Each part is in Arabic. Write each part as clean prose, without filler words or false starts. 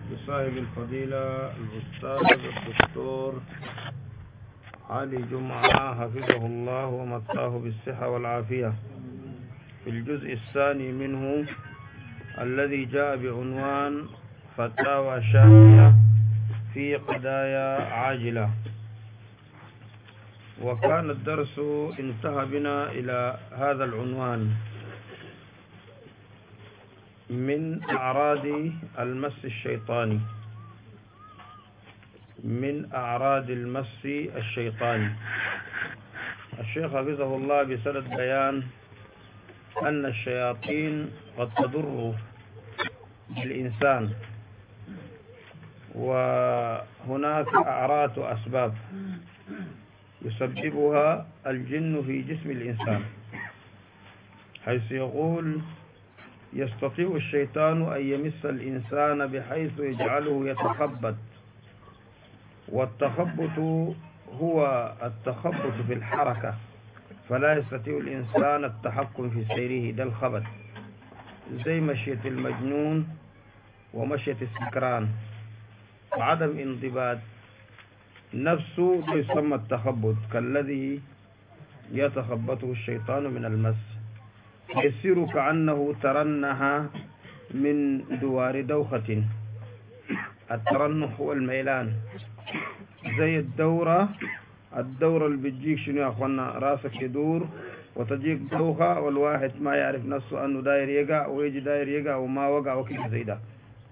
بصاحب الفضيلة الأستاذ الدكتور علي جمعة حفظه الله ومتاه بالصحة والعافية في الجزء الثاني منه الذي جاء بعنوان فتاوى شاملة في قضايا عاجلة. وكان الدرس انتهى بنا إلى هذا العنوان من أعراض المس الشيطاني. من أعراض المس الشيطاني. الشيخ حفظه الله بسند بيان أن الشياطين قد تضر بالإنسان، وهناك أعراض وأسباب يسببها الجن في جسم الإنسان، حيث يقول يستطيع الشيطان أن يمس الإنسان بحيث يجعله يتخبط، والتخبط هو التخبط في الحركة، فلا يستطيع الإنسان التحكم في سيره، ده الخبط، زي مشية المجنون ومشية السكران، عدم انضباط نفسه يسمى التخبط، كالذي يتخبطه الشيطان من المس، يصير كأنه ترنح من دوار دوخة. الترنح هو الميلان، زي الدورة اللي بتجيك شنو يا أخوانا، راسك يدور وتجيك دوخة والواحد ما يعرف نفسه أنه داير يقع ويجي داير يقع وما وقع وكذا زي ده،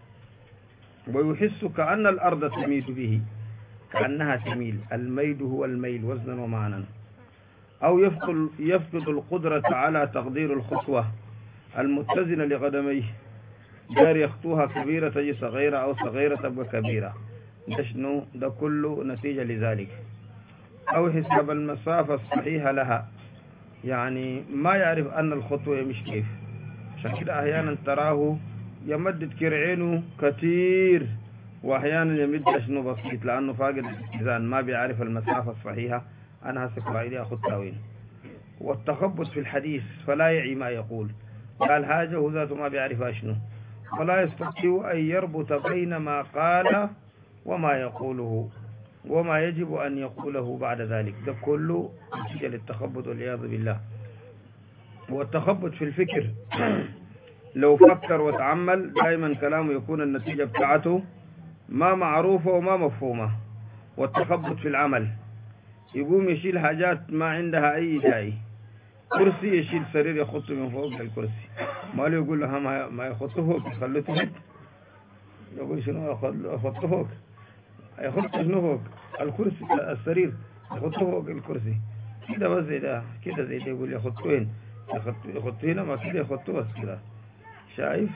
ويحس كأن الأرض تميل به، كأنها تميل. الميل هو الميل وزنا ومعنى. أو يفقد القدرة على تقدير الخطوة المتزنة لقدميه، دار يخطوها كبيرة تجي صغيرة أو صغيرة تبقى كبيرة، ده شنو؟ ده كله نتيجة لذلك. أو حساب المسافة الصحيحة لها، يعني ما يعرف أن الخطوة مش كيف، عشان كده أحيانا تراه يمدد كرعينه كثير، وأحيانا يمد شنو بسيط، لأنه فاقد الاتزان، ما بيعرف المسافة الصحيحة، أنا هسك رأيي أخذ وين. والتخبط في الحديث، فلا يعي ما يقول، قال حاجة وهو ذاته ما بيعرفها شنو، ولا يستطيع أن يربط بين ما قال وما يقوله وما يجب أن يقوله بعد ذلك، ده كله نتيجة للتخبط والعياذ بالله. والتخبط في الفكر، لو فكر وتعمل دائما كلامه يكون النتيجة بتاعته ما معروفة وما مفهومة. والتخبط في العمل، يقوم يشيل حاجات ما عندها أي داعي، كرسي يشيل سرير يخطه من فوق الكرسي، ما له يقول له ما يخطه فوق خلته هيك، يقول شنو أخطه فوق، يخطه شنو فوق الكرسي السرير، يخطه فوق الكرسي كده بس زي ده كده زي ده، يقول يخطه وين، يخطه هنا ما كده يخطه بس كده، شايف؟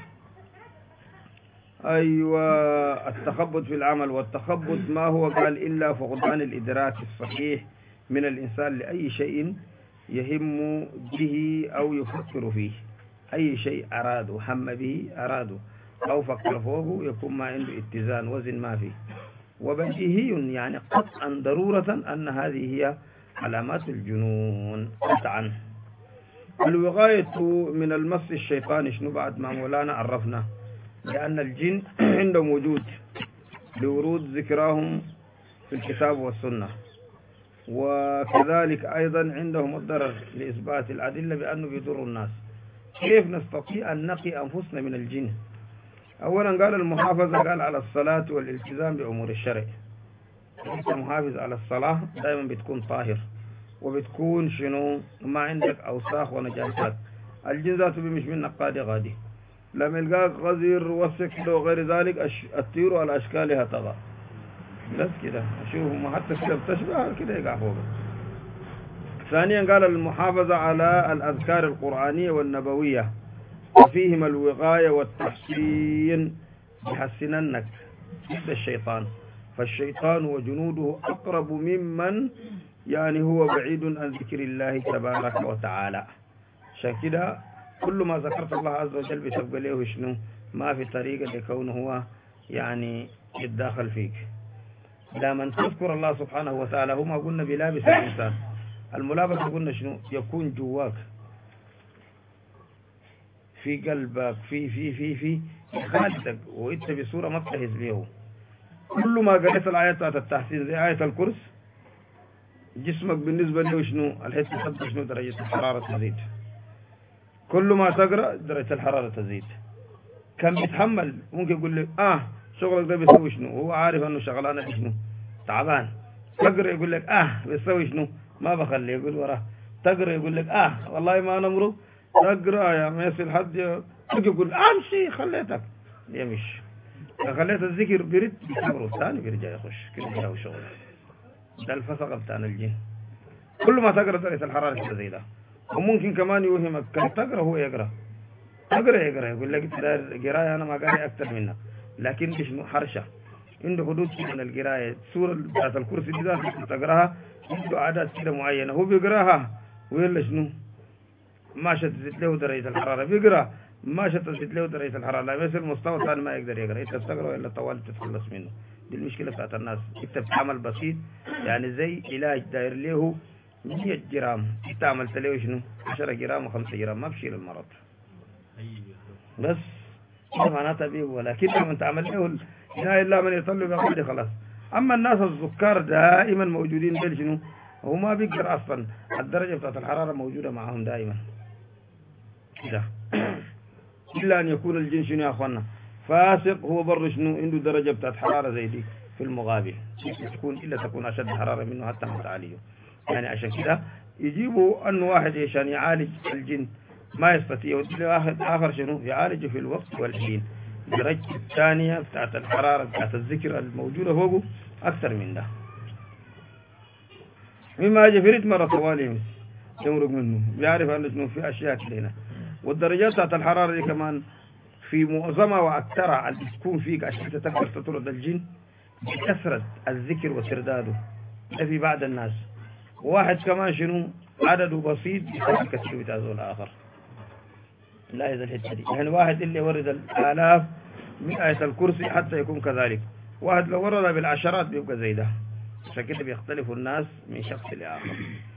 أيوة. التخبط في العمل. والتخبط ما هو قال إلا فقدان الإدراك الصحيح من الإنسان لأي شيء يهم به أو يفكر فيه، أي شيء أراده هم به أراده أو فكر فوقه يكون ما عنده اتزان، وزن ما فيه. وبديهي يعني قطعا ضرورة أن هذه هي علامات الجنون قطعا. الوقاية من المس الشيطاني شنو بعد ما مولانا عرفنا؟ لأن الجن عندهم وجود لورود ذكراهم في الكتاب والسنة، وكذلك أيضا عندهم الضرر لإثبات الأدلة بأنه بيضر الناس. كيف نستطيع أن نقي أنفسنا من الجن؟ أولا قال المحافظة، قال على الصلاة والالتزام بأمور الشرع. أنت محافظ على الصلاة دائما بتكون طاهر، وبتكون شنو ما عندك أوساخ ونجاسات. الجن ذاته مش منك غادي، لما يلقاك غزير وسك وغير ذلك الطيور على أشكالها طغى، بس كده أشوفهم حتى كده بتشبه كده يقع فوق. ثانيا قال المحافظة على الأذكار القرآنية والنبوية، وفيهما الوقاية والتحسين، يحسننك ضد الشيطان، فالشيطان وجنوده أقرب ممن يعني هو بعيد عن ذكر الله تبارك وتعالى. عشان كده كل ما ذكرت الله عز وجل بتبقى له شنو ما في طريقة لكونه هو يعني يتداخل فيك. لما تذكر الله سبحانه وتعالى، هو ما قلنا بلابس الإنسان، الملابسة قلنا شنو يكون جواك في قلبك في خالتك وانت بصورة ما بتحس بيه. كل ما قريت الآيات بتاعت التحسين زي آية الكرسي جسمك بالنسبة له شنو الحتة تبقى شنو درجة الحرارة تزيد. كل ما تقرأ درجة الحرارة تزيد. كان بيتحمل ممكن يقول لك شغلك ده بيسوي شنو، هو عارف انه شغلانه شنو تعبان. تقرأ يقول لك بيسوي شنو ما بخليه يقول وراه. تقرأ يقول لك والله ما نمرو. تقرأ يا ميسي الحد يقول امشي خليتك يمشي. خليت الذكر برد بيصبروا الثاني بيرجع يخش كده جاو شغل. ده الفسق بتاعنا الجن. كل ما تقرأ درجة الحرارة زي ده. وممكن كمان يوهمك كان تقرأ هو يقرأ. يقرأ يقول لك قراية أنا ما قاري أكثر منك، لكن شنو حرشة عنده حدود من القراية. سورة بتاعت الكرسي دي تقراها عنده عادات كده معينة، هو بيقراها ويلا شنو ما شتت له درجة الحرارة بيقرا ما شتت له درجة الحرارة. لا مثل مستوى ثاني ما يقدر يقرا. انت بتقرا الا طوال تتخلص منه. دي المشكلة بتاعت الناس. انت بتعمل بسيط يعني زي علاج داير له 100 جرام، انت عملت له شنو 10 جرام و5 جرام ما بشيل المرض بس. ده معناتها بيه. ولكن لما تعمل له لا الا من يصلي بقلبه خلاص. اما الناس السكر دائما موجودين دول شنو هو ما بيقدر اصلا الدرجه بتاعت الحراره موجوده معهم دائما كده. الا ان يكون الجن شنو يا اخوانا فاسق، هو بر شنو عنده درجه بتاعت حراره زي دي في المقابل تكون اشد حراره منه حتى متعاليه. يعني عشان كده يجيبوا انه واحد عشان يعالج الجن ما يستطيع، واحد اخر شنو يعالجه في الوقت والحين. الدرجة الثانية بتاعت الحرارة بتاعت الذكر الموجودة فوقه أكثر من ده. مما يجي في مرة طوالي يمرق منه بيعرف أنه شنو في أشياء كده. والدرجات بتاعت الحرارة دي كمان في معظمها وأكثرها اللي تكون فيك عشان تقدر تطرد الجن بكثرة الذكر وترداده. ده في بعض الناس. وواحد كمان شنو عدده بسيط بيخلي كثير بتاعه الآخر. لا إذا الحتة دي يعني واحد اللي ورد الآلاف من آية الكرسي حتى يكون كذلك، واحد لو ورد بالعشرات بيبقى زي ده. عشان كده بيختلف الناس من شخص لآخر.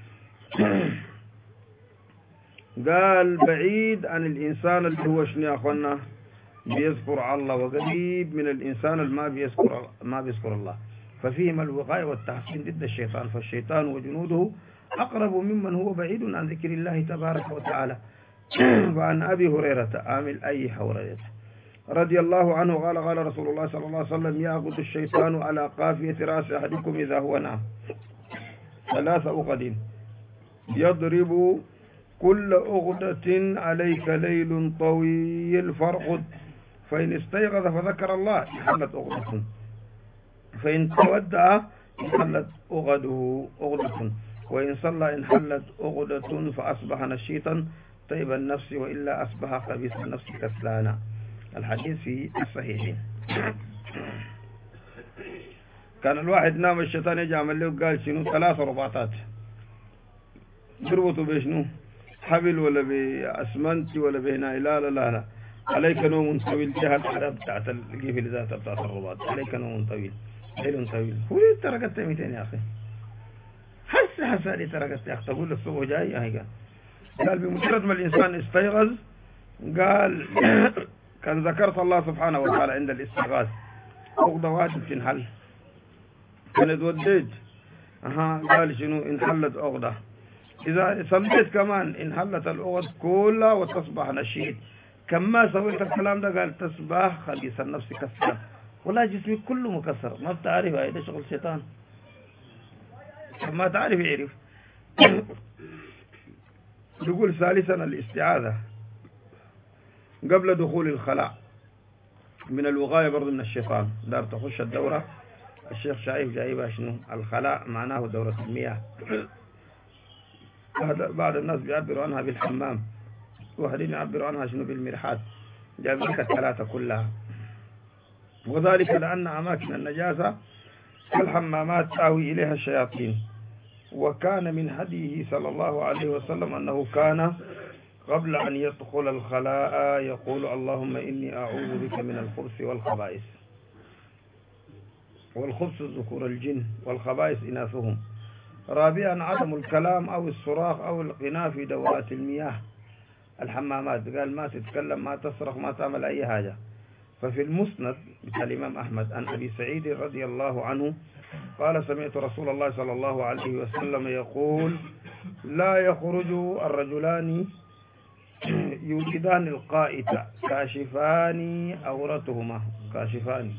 قال بعيد عن الإنسان اللي هو شنو يا أخوانا بيذكر الله، وقريب من الإنسان اللي ما بيذكر الله. ففيهما الوقاية والتحسين ضد الشيطان، فالشيطان وجنوده أقرب ممن هو بعيد عن ذكر الله تبارك وتعالى. وعن أبي هريرة عامل أي هريرة رضي الله عنه قال رسول الله صلى الله عليه وسلم يأخذ الشيطان على قافية رأس أحدكم إذا هو نام 3 عقد يضرب كل عقدة عليك ليل طويل فارقد، فإن استيقظ فذكر الله انحلت عقدة، فإن تودع انحلت عقدة، وإن صلى انحلت عقدة، فأصبح نشيطا طيب النفس وإلا أصبح خبيث النفس كسلانا. الحديث في الصحيحين. كان الواحد نام الشيطان يجي عمل له قال شنو 3 رباطات يربطوا بشنو حبل ولا بأسمنت ولا بهنا. لا عليك نوم طويل. جهة الحرب بتاعت القفل ذاتها بتاعت الرباط. عليك نوم طويل ليل طويل. هو تركت 200 يا أخي حسا لي تركت يا أخي. تقول لك الصبح جاي قال بمجرد ما الإنسان استيقظ قال كان ذكرت الله سبحانه وتعالى عند الاستيقاظ عقدة واجب تنحل. كان وديت قال شنو انحلت عقدة. إذا صليت كمان انحلت العقد كلها وتصبح نشيط. كما سويت الكلام ده قال تصبح خبيث النفس كسر. والله جسمي كله مكسر. ما بتعرف هذا شغل الشيطان. ما تعرف يعرف. يقول ثالثا الاستعاذة قبل دخول الخلاء من الوقاية برضو من الشيطان. دار تخش الدورة الشيخ شايف جايبها شنو الخلاء معناه دورة المياه. بعض الناس بيعبروا عنها بالحمام، واحدين يعبروا عنها شنو بالمرحاض. جايب لك الثلاثة كلها. وذلك لأن أماكن النجاسة كالحمامات تأوي إليها الشياطين. وكان من هديه صلى الله عليه وسلم أنه كان قبل أن يدخل الخلاء يقول اللهم إني أعوذ بك من الخبث والخبائث. والخبث الذكور الجن والخبائث إناثهم. رابعا عدم الكلام أو الصراخ أو الغناء في دورات المياه الحمامات. قال ما تتكلم ما تصرخ ما تعمل أي حاجة. ففي المسند بتاع الإمام أحمد عن أبي سعيد رضي الله عنه قال سمعت رسول الله صلى الله عليه وسلم يقول لا يخرج الرجلان يريدان القائت كاشفان عورتهما كاشفان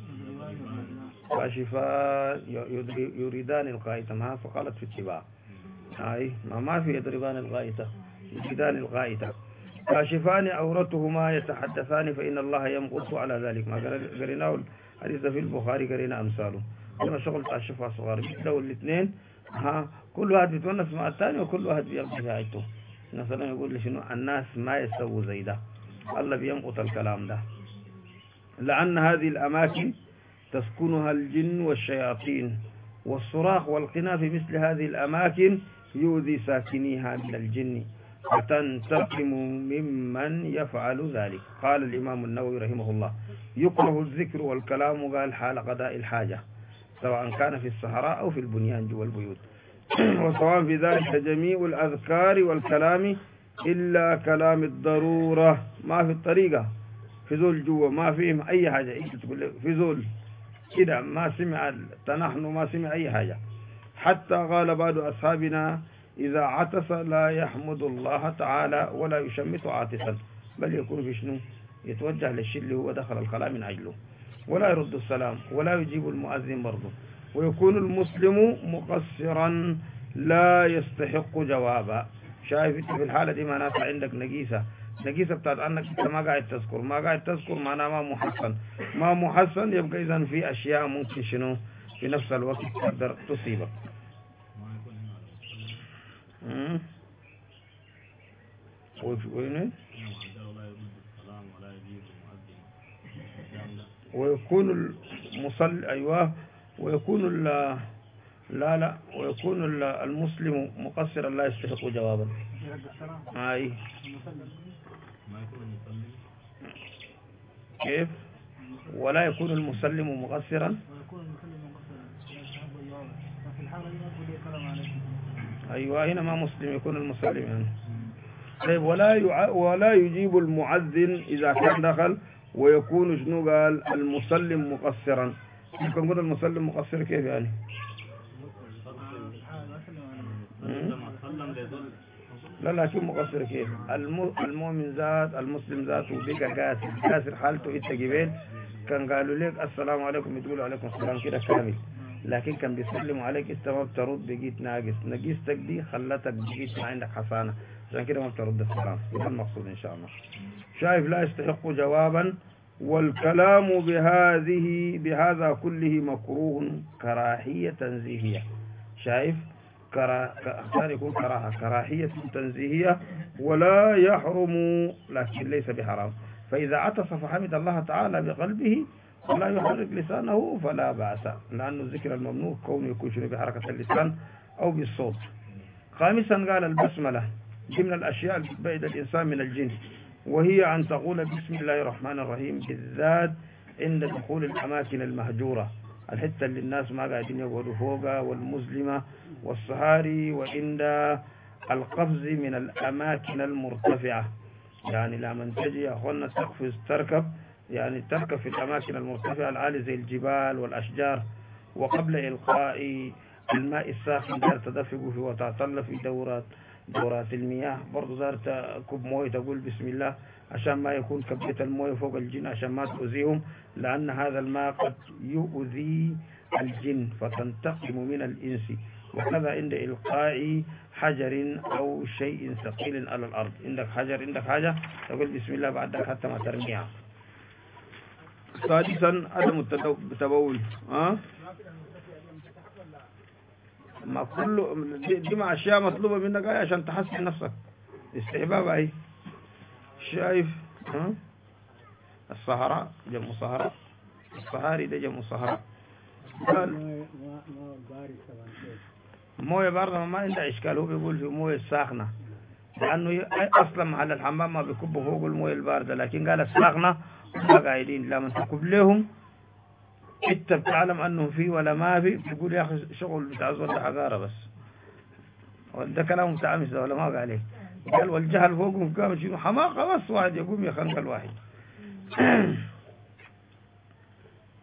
يريدان القائت ما فقالت في اتباع أي ما في يضربان الغائطة يريدان الغائطة كاشفان عورتهما يتحدثان فإن الله يمقص على ذلك ما قريناه الحديث في البخاري قرينا أمثاله كما شغل الشفاء صغار لو الاثنين كل واحد بيتونس مع الثاني وكل واحد بيقضي حاجته مثلا يقول لي شنو الناس ما يسووا زي ده الله بيمقط الكلام ده لأن هذه الأماكن تسكنها الجن والشياطين والصراخ والقنا في مثل هذه الأماكن يؤذي ساكنيها من الجن فتنتقم ممن يفعل ذلك. قال الإمام النووي رحمه الله يكره الذكر والكلام قال حال قضاء الحاجة سواء كان في الصحراء أو في البنيان جوا البيوت وسواء في ذلك جميع الأذكار والكلام إلا كلام الضرورة ما في الطريقة في ذول جوا ما فيهم أي حاجة في ذول كده ما سمع تنحن ما سمع أي حاجة حتى قال بعض أصحابنا إذا عطس لا يحمد الله تعالى ولا يشمت عاطسا بل يكون في شنو يتوجه للشيء اللي هو دخل الكلام من أجله ولا يرد السلام ولا يجيب المؤذن برضه ويكون المسلم مقصرا لا يستحق جوابا. شايف في الحالة دي معناتها عندك نقيسة بتاعت أنك أنت ما قاعد تذكر معناه ما محسن يبقى إذن في أشياء ممكن شنو في نفس الوقت تقدر تصيبك. ويكون المصلي أيوه ويكون ويكون المسلم مقصرا لا يستحق جوابا. أي كيف ولا يكون المسلم مقصرا أيوة هنا ما مسلم يكون المسلم يعني. طيب ولا يجيب المؤذن إذا كان دخل ويكون شنو قال المسلم مقصرا. يمكن نقول المسلم مقصر كيف يعني لا لكن مقصر كيف المؤمن ذات المسلم ذاته بقى قاسر حالته انت جبال كان قالوا لك السلام عليكم تقولوا عليكم السلام كده كامل لكن كان بيسلموا عليك انت ما بترد بقيت ناقص نقيستك دي خلتك بقيت ما عندك حصانة عشان كده ما بترد السلام. ده المقصود ان شاء الله. شايف لا يستحق جوابا والكلام بهذا كله مكروه كراهية تنزيهية. شايف كان يكون كراهية تنزيهية ولا يحرم لكن ليس بحرام. فإذا عطس فحمد الله تعالى بقلبه ولا يحرك لسانه فلا بأس لأن الذكر الممنوع كونه يكون شنو بحركة اللسان أو بالصوت. خامسا قال البسملة ضمن الأشياء التي تبعد الإنسان من الجن وهي أن تقول بسم الله الرحمن الرحيم بالذات عند دخول الأماكن المهجورة الحتة اللي الناس ما قاعدين يقعدوا فوقها والمظلمة والصهاري وعند القفز من الأماكن المرتفعة. يعني لما تجي يا أخوانا تقفز تركب يعني تركب في الأماكن المرتفعة العالية زي الجبال والأشجار وقبل إلقاء الماء الساخن دار تدفق فيه وتعطل في دورات المياه برضو دار كب مويه تقول بسم الله عشان ما يكون كبيت المويه فوق الجن عشان ما تؤذيهم لأن هذا الماء قد يؤذي الجن فتنتقم من الإنس. وكذا عند إلقاء حجر أو شيء ثقيل على الأرض عندك حجر عندك حاجة تقول بسم الله بعدك حتى ما ترميها. سادسا عدم التبول ما كله دي مع أشياء مطلوبة منك عشان تحسن نفسك استحباب أي. شايف الصحراء جمع صحراء الصحاري ده جمع صحراء قال مويه باردة ما عنده إشكال هو بيقول في مويه ساخنة لأنه أصلا محل الحمام ما بيكبوا فوق المويه الباردة لكن قال الساخنة ما قاعدين لما تكب لهم انت بتعلم انه في ولا ما في تقول يا اخي شغل بتاع زول حقاره بس وده كلام متعمس ولا ما قال قال والجهل فوقهم كامل شنو حماقه بس واحد يقوم يخنق الواحد.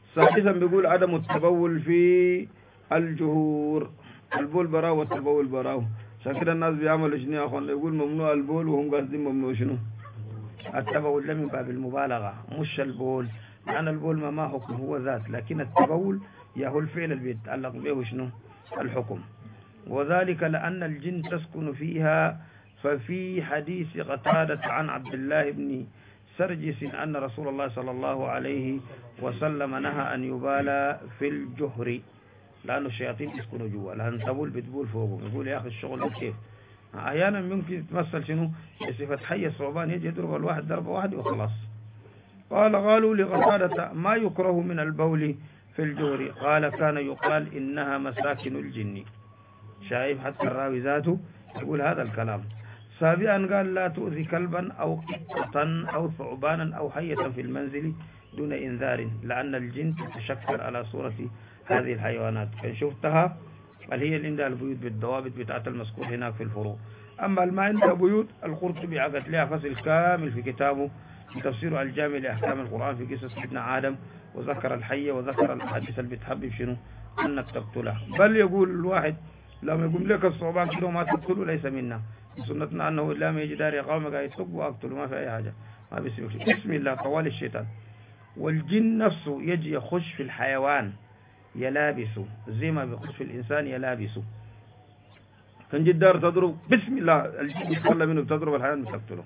سادسا بيقول عدم التبول في الجهور، البول براو والتبول براو. عشان كده الناس بيعملوا شنو يا اخوان؟ يقول ممنوع البول وهم قاصدين ممنوع شنو؟ التبول. ده من باب المبالغة مش البول، لأن البول ما حكم هو ذات، لكن التبول هو الفعل اللي بيتعلق به شنو؟ الحكم. وذلك لأن الجن تسكن فيها. ففي حديث قتادة عن عبد الله بن سرجس أن رسول الله صلى الله عليه وسلم نهى أن يبالى في الجهر، لأن الشياطين يسكنوا جوا، لأن تبول بتبول فوقهم. يقول يا أخي الشغل ده كيف؟ أحيانا ممكن يتمثل شنو؟ بصفة حي الثعبان، يجي يضرب الواحد ضربة واحدة وخلاص. قالوا لقتادة ما يكره من البول في الجهر؟ قال كان يقال إنها مساكن الجن. شايف حتى الراوي ذاته يقول هذا الكلام. سابعا قال لا تؤذي كلبا أو قطة أو ثعبانا أو حية في المنزل دون إنذار، لأن الجن تتشكل على صورة هذه الحيوانات. كان شفتها اللي هي اللي عندها البيوت بالضوابط بتاعت المذكور هناك في الفروع. أما اللي ما عندها بيوت، القرطبي عقد لها فصل كامل في كتابه في تفسير الجامع لأحكام القرآن في قصة ابن آدم، وذكر الحية وذكر الحديث اللي بتحبب شنو؟ أنك تقتلها. بل يقول الواحد لما يقوم لك الصعبان كده وما تقتله ليس منا، سنتنا أنه لما يجي داري قوم قاعد يطق وأقتله، ما في أي حاجة، ما بيسيبك. بسم الله طوال الشيطان. والجن نفسه يجي يخش في الحيوان يلابسه زي ما بيخش في الإنسان يلابسه. كان جدار تضرب بسم الله، الجن يطلع منه بتضرب الحيوان بتقتله.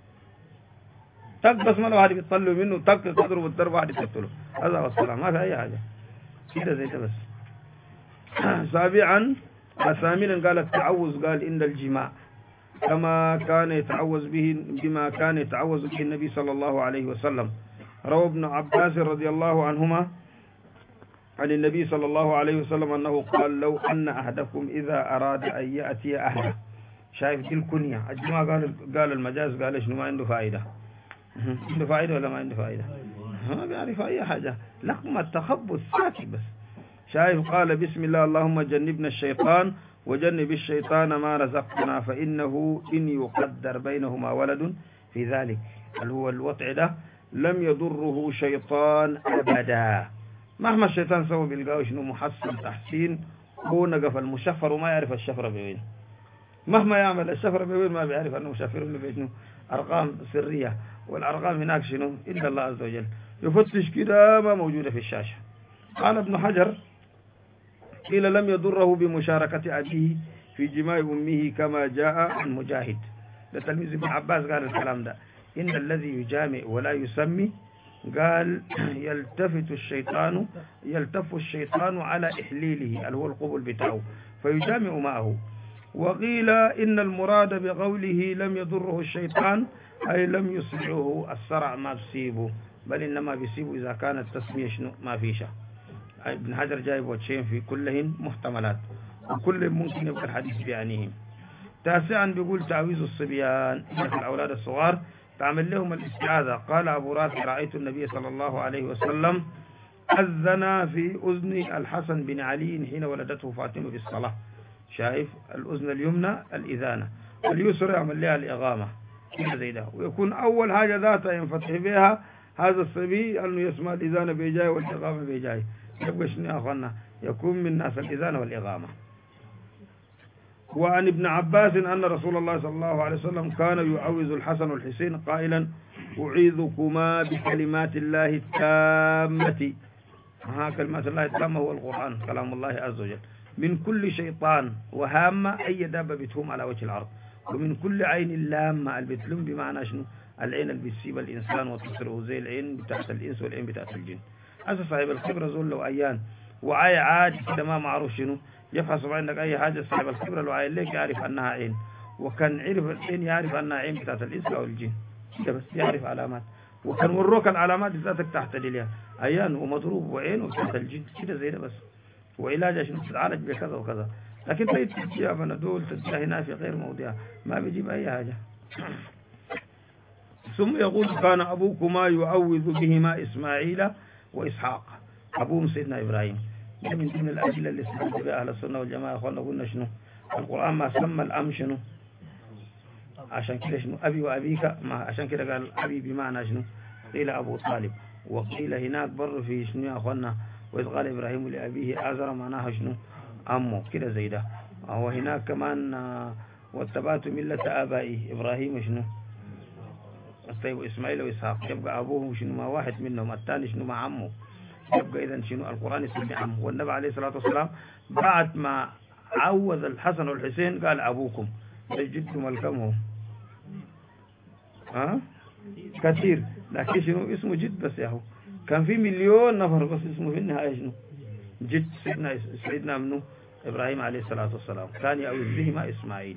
تك بس ما واحد بيطلع منه تك تضرب الضرب واحد بتقتله. هذا هو السلام، ما في أي حاجة كده زي ده بس. سابعا ثامنا قال التعوذ، قال إن الجماع كما كان يتعوذ به النبي صلى الله عليه وسلم. روى ابن عباس رضي الله عنهما عن النبي صلى الله عليه وسلم أنه قال لو أن أحدكم إذا أراد أن يأتي أهله. شايف دي الكنية. الجماعة قال المجاز، قال إيش ما عنده فائدة. عنده فائدة ولا ما عنده فائدة؟ ما بيعرف أي حاجة، لقمة تخبط ساكت بس. شايف قال بسم الله اللهم جنبنا الشيطان وجنب الشيطان ما رزقنا، فإنه إن يقدر بينهما ولد في ذلك اللي هو الوضع ده لم يضره شيطان أبدا. مهما الشيطان سوى بيلقاه شنو محسن تحسين، هو نقف المشفر وما يعرف الشفرة بوين. مهما يعمل الشفرة بوين ما بيعرف أنه مشفر له بيشنو أرقام سرية، والأرقام هناك شنو إلا الله عز وجل يفتش كده ما موجودة في الشاشة. قال ابن حجر قيل لم يضره بمشاركة أبيه في جماع أمه كما جاء عن مجاهد. ده تلميذ ابن عباس قال الكلام ده. إن الذي يجامع ولا يسمي، قال يلتف الشيطان على إحليله اللي هو القبل بتاعه فيجامع معه. وقيل إن المراد بقوله لم يضره الشيطان أي لم يصبعه الصرع ما بيصيبه، بل إنما بيصيبه إذا كانت تسمية شنو ما فيش. ابن حجر جايب وجهين في كلهن محتملات وكل ممكن يبقى الحديث بيعنيهم. تاسعا بيقول تعويذ الصبيان في الأولاد الصغار تعمل لهم الاستعاذة. قال أبو رافع رأيت النبي صلى الله عليه وسلم أذن في أذن الحسن بن علي حين ولدته فاطمة بالصلاة. شايف الأذن اليمنى الإذانة، واليسرى يعمل لها الإغامة كده زي ده، ويكون أول حاجة ذاتها ينفتح بها هذا الصبي أنه يسمع الإذانة بيجاي والإغامة بيجاي. يبقى شنو يا أخوانا؟ يكون من الناس الإذانة والإغامة. وعن ابن عباس أن رسول الله صلى الله عليه وسلم كان يعوذ الحسن والحسين قائلا أعيذكما بكلمات الله التامة. كلمات الله التامة هو القرآن كلام الله عز وجل، من كل شيطان وهامة أي دابة بتهم على وجه الأرض، ومن كل عين لامة. البتلم بمعنى شنو؟ العين اللي بتسيب الإنسان وتصره زي العين بتاعت الإنس والعين بتاعت الجن. هذا صاحب الخبرة زول لو أيان وعي عاد كده ما معروف شنو يفحص عندك أي حاجة، صاحب الخبرة لو عين ليك يعرف أنها عين، وكان عرف العين يعرف أنها عين بتاعت الإنس أو الجن كده بس يعرف علامات، وكان وروك العلامات ذاتك تحت دليلها أيان ومضروب وعين وبتاعت الجن كده زي ده بس، وعلاجها شنو تتعالج بكذا وكذا. لكن تجيها بنادول تجيها هنا في غير موضعها ما بيجيب أي حاجة. ثم يقول كان أبوكما يعوذ بهما إسماعيل وإسحاق. أبوهم سيدنا إبراهيم. ده من ضمن الأدلة اللي استدل بها أهل السنة والجماعة. أخوانا قلنا شنو القرآن ما سمى الأم شنو عشان كده شنو أبي وأبيك، ما عشان كده قال أبي بمعنى شنو قيل أبو طالب، وقيل هناك بر في شنو يا أخوانا وإذ قال إبراهيم لأبيه آزر معناها شنو أمه كده زي ده. وهناك كمان واتبعت ملة آبائي إبراهيم شنو طيب إسماعيل وإسحاق يبقى أبوه شنو ما واحد منهم الثاني شنو مع عمه يبقى إذا شنو القرآن يسمي عمه. والنبي عليه الصلاة والسلام بعد ما عوذ الحسن والحسين قال أبوكم جدكم الكم ها كثير لكن شنو اسمه جد بس يا هو كان في مليون نفر بس اسمه في النهاية شنو جد سيدنا منه إبراهيم عليه الصلاة والسلام ثاني أو يزهما إسماعيل.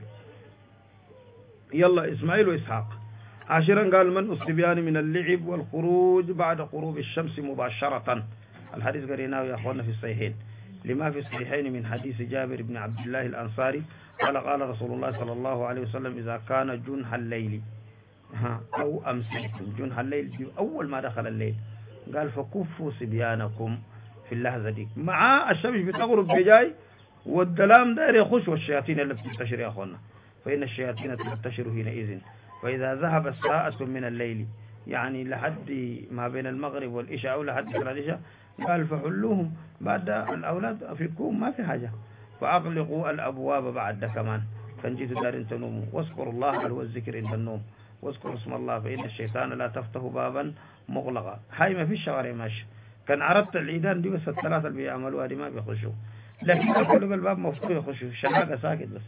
يلا إسماعيل وإسحاق. عاشرا قال من الصبيان من اللعب والخروج بعد غروب الشمس مباشرة. الحديث قريناه يا أخوانا في الصحيحين لما في الصحيحين من حديث جابر بن عبد الله الأنصاري قال قال رسول الله صلى الله عليه وسلم إذا كان جنح الليل أو أمسيتم جنح الليل أول ما دخل الليل قال فكفوا صبيانكم في اللحظة دي مع الشمس بتغرب بجاي والدلام داير يخش والشياطين اللي بتنتشر يا أخوانا فإن الشياطين تنتشر حينئذ. فإذا ذهب ساعة من الليل يعني لحد ما بين المغرب والعشاء أو لحد صلاة العشاء قال فحلوهم بعد الأولاد فيكم ما في حاجة فأغلقوا الأبواب بعد كمان فانجتوا دار تنوموا واذكروا الله هو الذكر عند النوم واذكروا اسم الله فإن الشيطان لا تفتح بابا مغلقا. هاي ما في الشوارع ماشي كان عرضت العيدان دي بس الثلاثة اللي بيعملوها دي ما بيخشوا لكن كل الباب مفتوح يخشوا شلاقة ساكت بس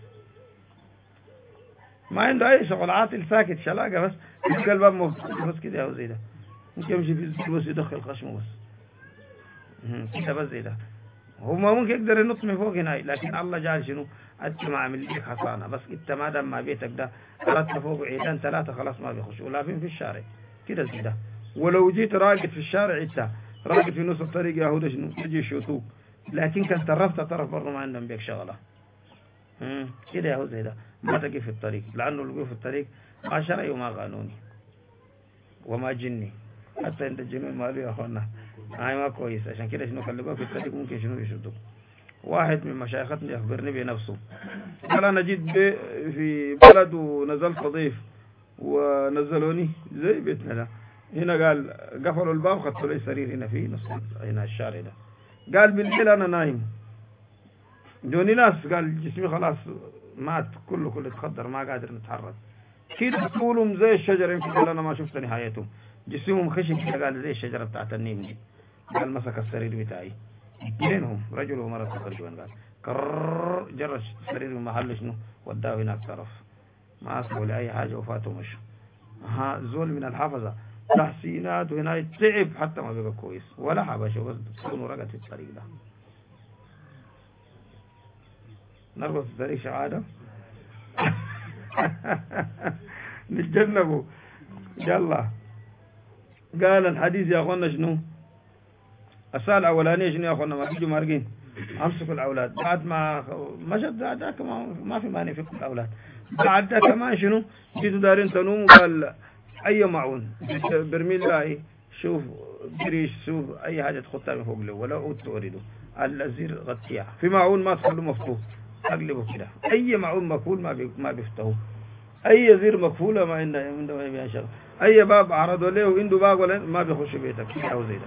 ما عنده أي شغل عاطل ساكت شلاقة بس الباب مفتوح بس كده زي ده ممكن يمشي في الزيت بس يدخل خشمه بس كده بس زي ده. هو ما ممكن يقدر ينط من فوق هنا لكن الله جعل شنو أنت ما عمل لك حصانة بس أنت ما دام ما بيتك ده أردت فوق عيدان ثلاثة خلاص ما بيخشوا ولافين في الشارع كده زي ده. ولو جيت راقد في الشارع أنت راقد في نص الطريق يا هودا شنو يجي يشوتوك لكن كان طرفت طرف برضه ما عندهم بيك شغلة كده يا هو زي ده ما تقف في الطريق لأنه الوقوف في الطريق ما شرعي وما قانوني وما جني حتى عند الجنون مالي يا أخوانا هاي ما كويس عشان كده شنو خلقوه في الطريق ممكن شنو يشدوك. واحد من مشايختنا يخبرني بنفسه قال أنا جيت في بلد ونزلت ضيف ونزلوني زي بيتنا ده هنا قال قفلوا الباب خدتوا لي سرير هنا في نص هنا الشارع ده قال بالليل أنا نايم دوني ناس قال جسمي خلاص مات كله اتخدر ما قادر نتحرك كده طولهم زي الشجرة يمكن قال أنا ما شفت نهايتهم جسمهم خشن كده قال زي الشجرة بتاعت النيم دي قال مسك السرير بتاعي اثنينهم رجل ومرأة تقريبا قال كرر جرى السرير من محل شنو وداه هناك طرف ما أصبوا لأي حاجة وفاتوا مشوا زول من الحفظة تحسينات وهنا تعب حتى ما بقى كويس ولا حبشه بس تكونوا رقت في الطريق ده نربط الطريق شعادة نتجنبه يلا. قال الحديث يا أخوانا شنو الساعة الأولانية شنو يا أخوانا ما تيجوا مارقين أمسكوا الأولاد بعد ما مشت ذاك ما في مانع فيكم الأولاد بعد ذاك كمان شنو جيتوا دارين تنوموا قال أي معون برميل الله شوف بريش شوف أي حاجة تخطها من فوق له ولا أود تورده الزير غطيها في معون ما تخلوا مفتوح أقلبه كده أي معون مقفول ما بيفتحوه أي زير مقفولة ما عنده ما بيشغل أي باب عرضوا له وعنده باب ولا ما بيخش بيتك أو زي ده.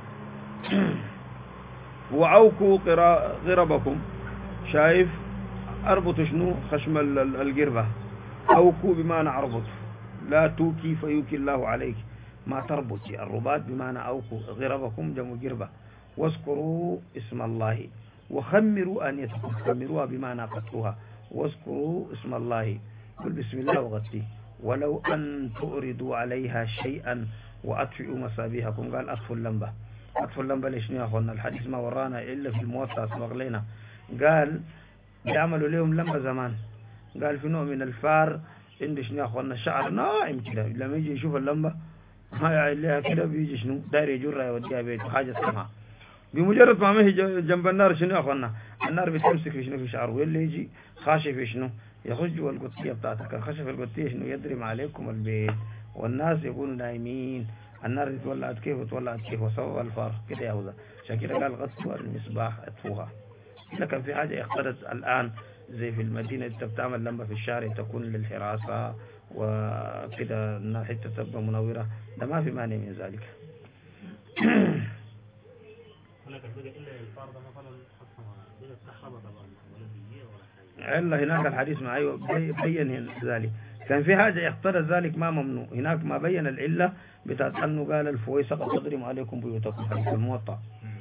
وعوكوا غربكم شايف أربط شنو خشم القربة عوكوا بمعنى أربط لا توكي فيوكي الله عليك ما تربطي الرباط بمعنى عوكوا غربكم جمع قربة واذكروا اسم الله وخمروا أن يتخمروها بمعنى قطوها واذكروا اسم الله قل بسم الله وغطي ولو أن تؤردوا عليها شيئا وأطفئوا مصابيحكم قال أطفوا اللمبة أطفوا اللمبة ليش يا أخوانا الحديث ما ورانا إلا في الموطأ أسبق لنا قال يعملوا لهم لمبة زمان قال في نوع من الفار عنده شنو يا أخوانا شعر ناعم كده لما يجي يشوف اللمبة هاي عليها كده بيجي شنو داير يجرها يوديها بيته حاجة سمها بمجرد ما مهي جنب النار شنو يا أخوانا النار بتمسك في شنو في شعره واللي يجي خاشف في شنو يخش جوا القطية بتاعتك خشف القطية شنو يدرم عليكم البيت والناس يكونوا نايمين النار تولعت كيف وتولعت كيف وسوى الفار كده يا هذا عشان كده قال غطوا المصباح اطفوها. لكن في حاجة اختلت الآن زي في المدينة انت بتعمل لمبة في الشارع تكون للحراسة وكده حتة تبقى منورة ده ما في مانع من ذلك. إلا هناك الحديث معي بين ذلك. كان في حاجة يقتضى ذلك ما ممنوع هناك، ما بين العلة بتاعت أنه قال الفويسة قد تضرم عليكم بيوتكم في الموطأ.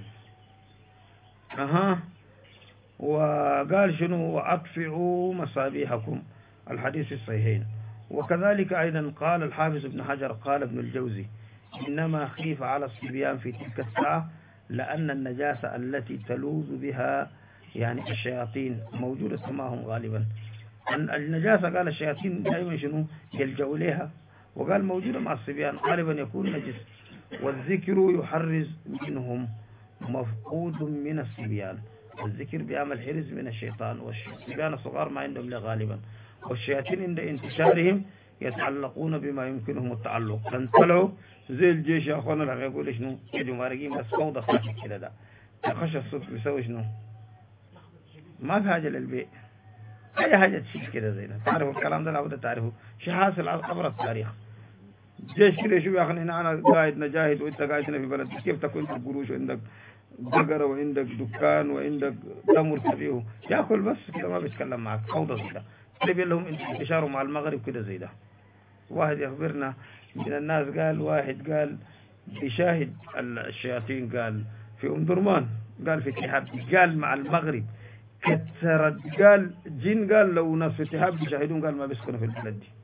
وقال شنو وأطفئوا مصابيحكم، الحديث الصحيحين. وكذلك أيضا قال الحافظ ابن حجر قال ابن الجوزي إنما خيف على الصبيان في تلك الساعة لأن النجاسة التي تلوذ بها يعني الشياطين موجودة معهم غالبا. النجاسة قال الشياطين دائما شنو يلجأوا إليها، وقال موجودة مع الصبيان غالبا يكون نجس. والذكر يحرز منهم مفقود من الصبيان، الذكر بيعمل حرز من الشيطان، والصبيان الصغار ما عندهم له غالبا. والشياطين عند انتشارهم يتعلقون بما يمكنهم التعلق، تنطلعوا زي الجيش يا أخوانا لما يقول شنو يجوا مارقين بس فوضى ساكت كده، ده يخش الصبح بيسوي شنو ما في حاجة للبيع، أي حاجة تشيل كده زي ده. تعرفوا الكلام ده لابد تعرفوا شيء حاصل عبر التاريخ. جيش كده شوف يا أخي هنا أنا قاعد نجاهد وأنت قاعد هنا في بلد، كيف تكون عندك قروش وعندك بقرة وعندك دكان وعندك تمر تبيه يأكل بس كده ما بيتكلم معك، فوضى زي ده. اللي لهم انتشاروا مع المغرب كده زي ده. واحد يخبرنا من الناس قال واحد قال بيشاهد الشياطين قال في درمان، قال في اتحاد قال مع المغرب كثرت، قال جن قال لو ناس في اتحاد بيشاهدون قال ما بيسكنوا في البلد دي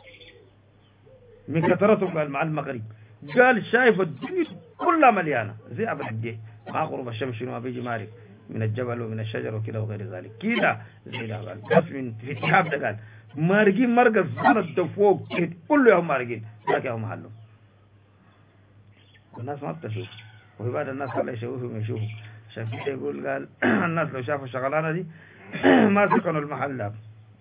من كثرتهم، قال مع المغرب قال شايف الدنيا كلها مليانة زي عبد الدين مع غروب الشمس وما بيجي مارك من الجبل ومن الشجر وكده وغير ذلك كده زي ده. قال بس من في اتحاد ده قال مارقين مرقص زنت فوق كله يوم مارقين لكن يوم محلهم والناس ما بتشوف، وفي بعض الناس قال يشوفوا ما يشوفوا. عشان كده يقول قال الناس لو شافوا الشغلانة دي ما سكنوا المحل ده.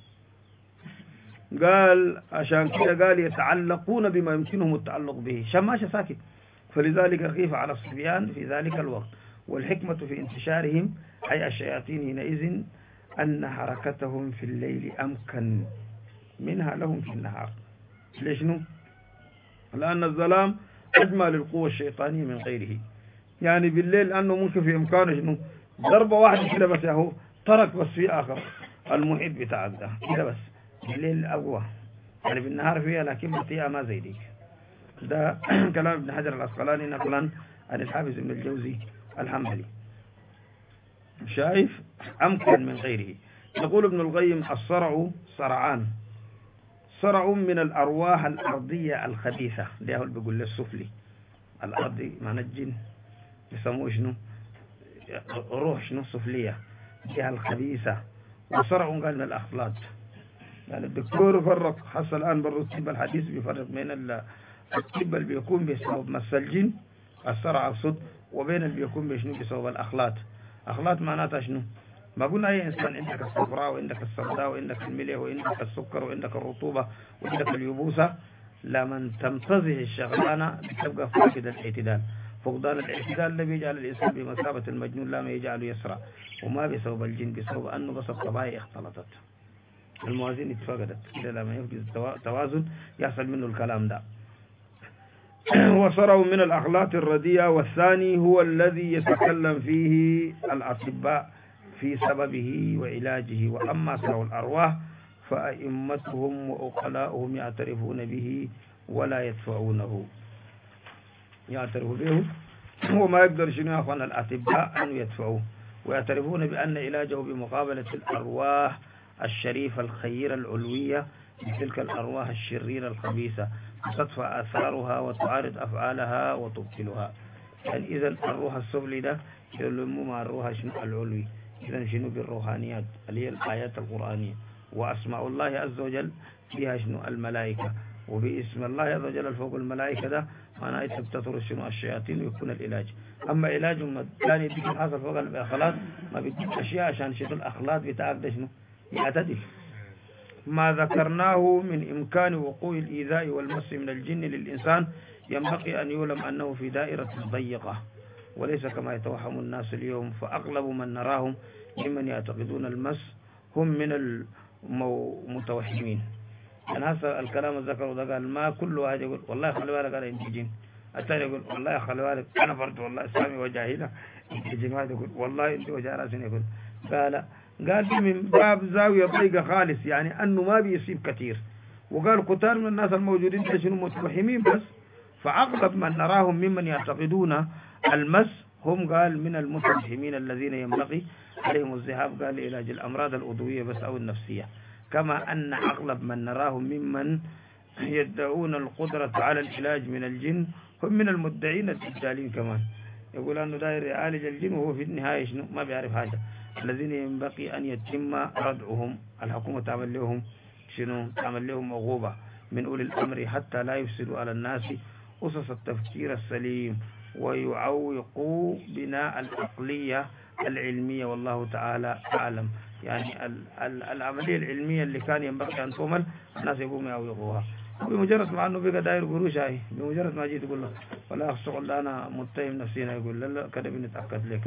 قال عشان كده قال يتعلقون بما يمكنهم التعلق به، شماشة ساكت. فلذلك خيف على الصبيان في ذلك الوقت. والحكمة في انتشارهم أي الشياطين حينئذ أن حركتهم في الليل أمكن منها لهم في النهار. ليش نو؟ لأن الظلام أجمع للقوة الشيطانية من غيره. يعني بالليل أنه ممكن في إمكانه شنو ضربة واحدة كده بس ياهو ترك بس في آخر المحيط بتاعك ده كده بس. بالليل أقوى يعني بالنهار فيها لكن بطيئة ما زي ديك. ده كلام ابن حجر العسقلاني نقلا عن الحافظ ابن الجوزي الحنبلي. شايف أمكن من غيره. يقول ابن القيم الصرع صرعان، صرع من الأرواح الأرضية الخبيثة، ده هو اللي بيقول له السفلي الأرضي معنى الجن يسموه شنو روح شنو سفلية دي الخبيثة. وصرع قال من الأخلاط، يعني الدكتور فرق حصل الآن برضو الطب الحديث بيفرق بين الطب اللي بيكون بسبب مس الجن الصرع الصد وبين اللي بيكون بشنو بسبب الأخلاط. أخلاط معناتها شنو؟ ما قلنا أي إنسان عندك الصفراء وعندك السوداء وعندك الملح وعندك السكر وعندك الرطوبة وعندك اليبوسة، لمن تمتزج الشغلانة بتبقى فاقد الاعتدال. فقدان الاعتدال الذي يجعل الإنسان بمثابة المجنون لا ما يجعله يسرع، وما بسبب الجن بسبب أنه بس الطبائع اختلطت الموازين اتفقدت كده، لما يفقد توازن يحصل منه الكلام ده. وصروا من الأخلاط الرديئة. والثاني هو الذي يتكلم فيه الأطباء في سببه وعلاجه. وأما صرع الأرواح فأئمتهم وأقلاؤهم يعترفون به ولا يدفعونه، يعترفوا به وما يقدر شنو يا أخوان الأطباء أن يدفعوه، ويعترفون بأن علاجه بمقابلة الأرواح الشريفة الخيرة العلوية بتلك الأرواح الشريرة الخبيثة تدفع أثارها وتعارض أفعالها وتبطلها. يعني إذا الروح السفلي ده يلم مع الروح العلوي، إذا شنو بالروحانيات اللي هي الآيات القرآنية. وأسماء الله عز وجل فيها شنو الملائكة، وباسم الله عز وجل فوق الملائكة ده معناه تبتطر شنو الشياطين ويكون العلاج. أما علاجهم الثاني يديك الحاصل فوق الأخلاط ما بيديك أشياء عشان شنو الأخلاط بتاعك ده شنو يعتدل. ما ذكرناه من إمكان وقوع الإيذاء والمس من الجن للإنسان ينبغي أن يعلم أنه في دائرة ضيقة وليس كما يتوهم الناس اليوم. فأغلب من نراهم ممن يعتقدون المس هم من المتوهمين. يعني هذا الكلام الذكر ده قال ما كل واحد يقول والله خلي بالك أنا عندي جن، الثاني يقول والله خلي بالك أنا برضه والله إسلامي وجاهلة، الجماعة يقول والله أنت وجه راسي. يقول قال دي من باب زاوية ضيقة خالص، يعني أنه ما بيصيب كثير. وقال كتار من الناس الموجودين ده شنو متوهمين بس، فأغلب من نراهم ممن يعتقدون المس هم قال من المتوهمين الذين ينبغي عليهم الذهاب قال لعلاج الأمراض العضوية بس أو النفسية، كما أن أغلب من نراهم ممن يدعون القدرة على العلاج من الجن هم من المدعين الدجالين كمان. يقول أنه داير يعالج الجن وهو في النهاية شنو ما بيعرف حاجة. الذين ينبغي أن يتم ردعهم، الحكومة تعمل لهم شنو، تعمل لهم عقوبة من أولي الأمر حتى لا يفسدوا على الناس أسس التفكير السليم ويعوقوا بناء العقلية العلمية، والله تعالى أعلم. يعني العملية العلمية اللي كان ينبغي أن تعمل الناس يقوموا يعوقوها. بمجرد ما أنه بقى داير قروش هاي، بمجرد ما جيت تقول له ولا الشغل أنا متهم نفسينا، يقول لا كده بنتأكد لك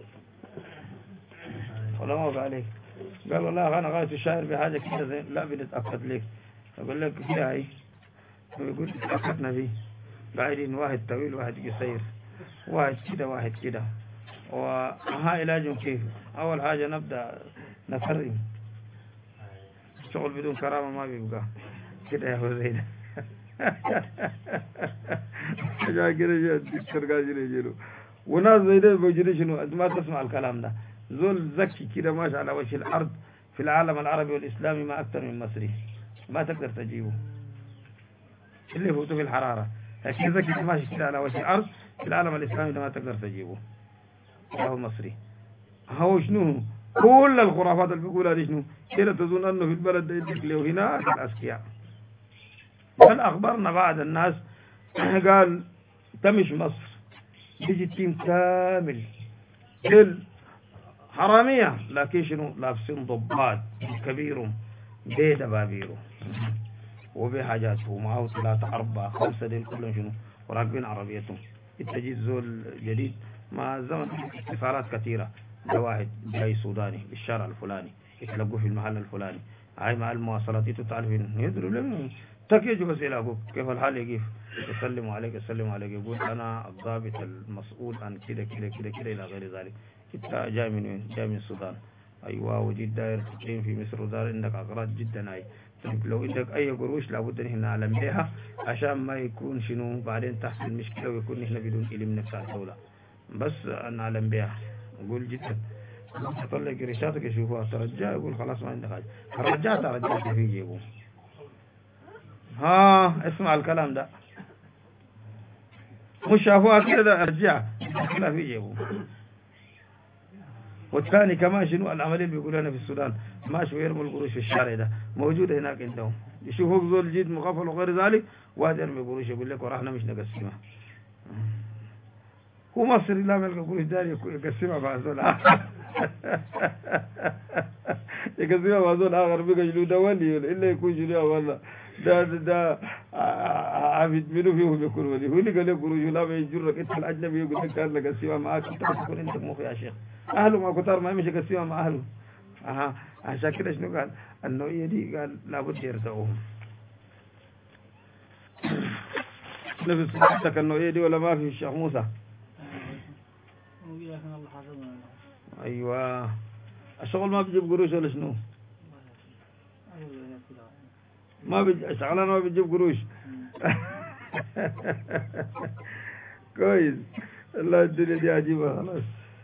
ولا ما وقع عليك. قال والله أنا غاية الشاعر بحاجة كده زي لا بنتأكد لك. أقول لك كده هاي، يقول تأكدنا فيه قاعدين واحد طويل واحد قصير، واحد كده واحد كده، وها علاجهم كيف؟ أول حاجة نبدأ نكرم، الشغل بدون كرامة ما بيبقى كده يا أخو زيد. جاء كده الدكتور قاعد يجيله وناس زي ده بيجري شنو ما تسمع الكلام ده. زول ذكي كده ماشي على وجه الأرض في العالم العربي والإسلامي ما أكثر من مصري، ما تقدر تجيبه اللي فوته في الحرارة، لكن ذكي ماشي كده على وجه الأرض في العالم الإسلامي ده ما تقدر تجيبه، هو مصري. هو شنو كل الخرافات اللي بيقولها دي شنو كده، تظن أنه في البلد ده يدك له هنا الأذكياء. بل أخبرنا بعض الناس قال تمش مصر بيجي تيم كامل حرامية، لكن شنو لابسين ضباط كبيرهم بدبابيرهم وبحاجاتهم معه 3 4 5 دين كلهم شنو وراكبين عربيتهم. التجيز زول جديد مع زمن اتصالات كثيرة، ده واحد جاي سوداني بالشارع الفلاني يتلقوا في المحل الفلاني، هاي مع المواصلات تعرفين يدروا لهم تكيجوا بس إلى أبوك كيف الحال يقف يسلموا عليك يسلموا عليك، يقول أنا الضابط المسؤول عن كده كده كده كده إلى غير ذلك. انت جاي من وين؟ جاي من السودان. ايوه وجيت داير تقيم في مصر ودار عندك اغراض جدا هاي. طيب لو عندك اي قروش لابد ان احنا نعلم بها عشان ما يكون شنو بعدين تحصل مشكله ويكون احنا بدون علم بتاع الدوله، بس نعلم بها. اقول جدا تطلع قريشاتك يشوفوها ترجع، يقول خلاص ما عندك حاجه، رجعت في جيبه. ها اسمع الكلام ده، مش شافوها كده رجع لا في جيبه. والثاني كمان شنو العمليه اللي بيقولوا لنا في السودان ماشوا يرموا القروش في الشارع ده موجوده هناك عندهم، يشوفوا زول جديد مغفل وغير ذلك واحد يرمي قروش يقول لك ورحنا مش نقسمها. هو مصري لا يلقى قروش داري يقسمها مع زول اخر. يقسمها مع زول اخر بقى شنو ده ولي الا يكون شنو والله ده عبد منو فيهم يكون ولي، هو اللي قال لك قروش لا بيجرك انت الاجنبي يقول لك قال لك قسمها معاك انت تكون انت مو يا شيخ. أهله ما كتار ما يمشي قسيمة مع أهله. عشان كده شنو قال النوعية دي قال لابد يرتعوهم. نفس صحتك النوعية دي ولا ما في الشيخ موسى؟ أيوة الشغل ما بيجيب قروش ولا شنو؟ ما بيجي شغلنا ما بيجيب قروش. كويس الله الدنيا دي عجيبة خلاص.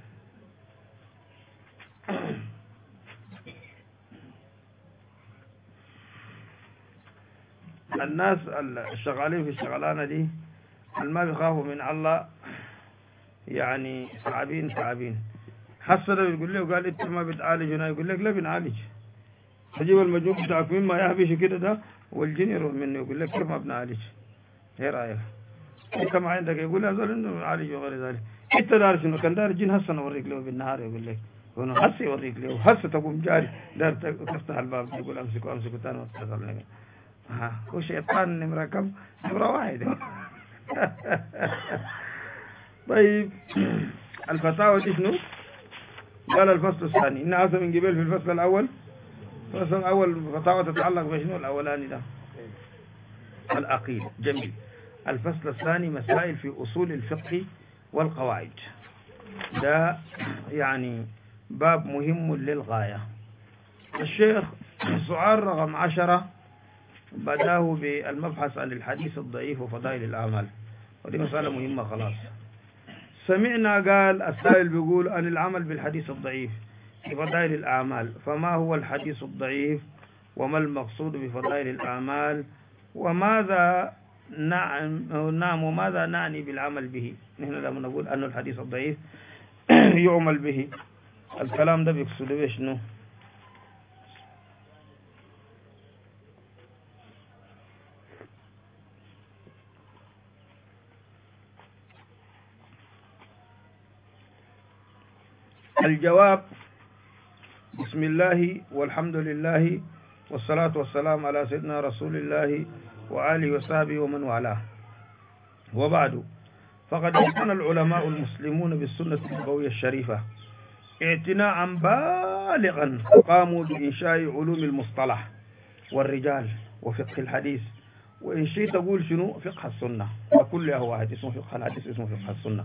الناس الشغالين في الشغلانة دي ما بيخافوا من الله يعني صعبين. حسنا يقول له قال انت ما بتعالج هنا، يقول لك لا بنعالج، تجيب المجنون بتاعك مما يهبش كده ده والجن يروح منه، يقول لك كيف ما بنعالج؟ ايه رايك؟ انت ما عندك يقول هذول انه بنعالج وغير ذلك. انت دارس انه كان دار الجن هسه نوريك له بالنهار، يقول لك هنا هسه يوريك له هسه تقوم جاري دار تفتح الباب تقول امسكوا ثاني واتصل لك. هو شيطان نمرة كم؟ نمرة 1. طيب الفتاوى دي شنو؟ قال الفصل الثاني إن أصل من قبل في الفصل الأول. الفصل الأول فتاوى تتعلق بشنو الأولاني ده؟ العقيدة. جميل. الفصل الثاني مسائل في أصول الفقه والقواعد. ده يعني باب مهم للغاية. الشيخ سؤال رقم 10 بداه بالمبحث عن الحديث الضعيف وفضائل الأعمال، ودي مسألة مهمة خلاص. سمعنا قال السائل بيقول عن العمل بالحديث الضعيف في فضائل الأعمال، فما هو الحديث الضعيف وما المقصود بفضائل الأعمال وماذا وماذا نعني بالعمل به؟ نحن لما نقول أن الحديث الضعيف يعمل به، الكلام ده بيقصد به شنو؟ الجواب: بسم الله والحمد لله والصلاة والسلام على سيدنا رسول الله وآله وصحبه ومن والاه، وبعد، فقد اعتنى العلماء المسلمون بالسنة النبوية الشريفة اعتناء بالغا، قاموا بإنشاء علوم المصطلح والرجال وفقه الحديث، وإن شئت تقول شنو فقه السنة، وكلها واحد، اسمه فقه الحديث اسمه فقه السنة.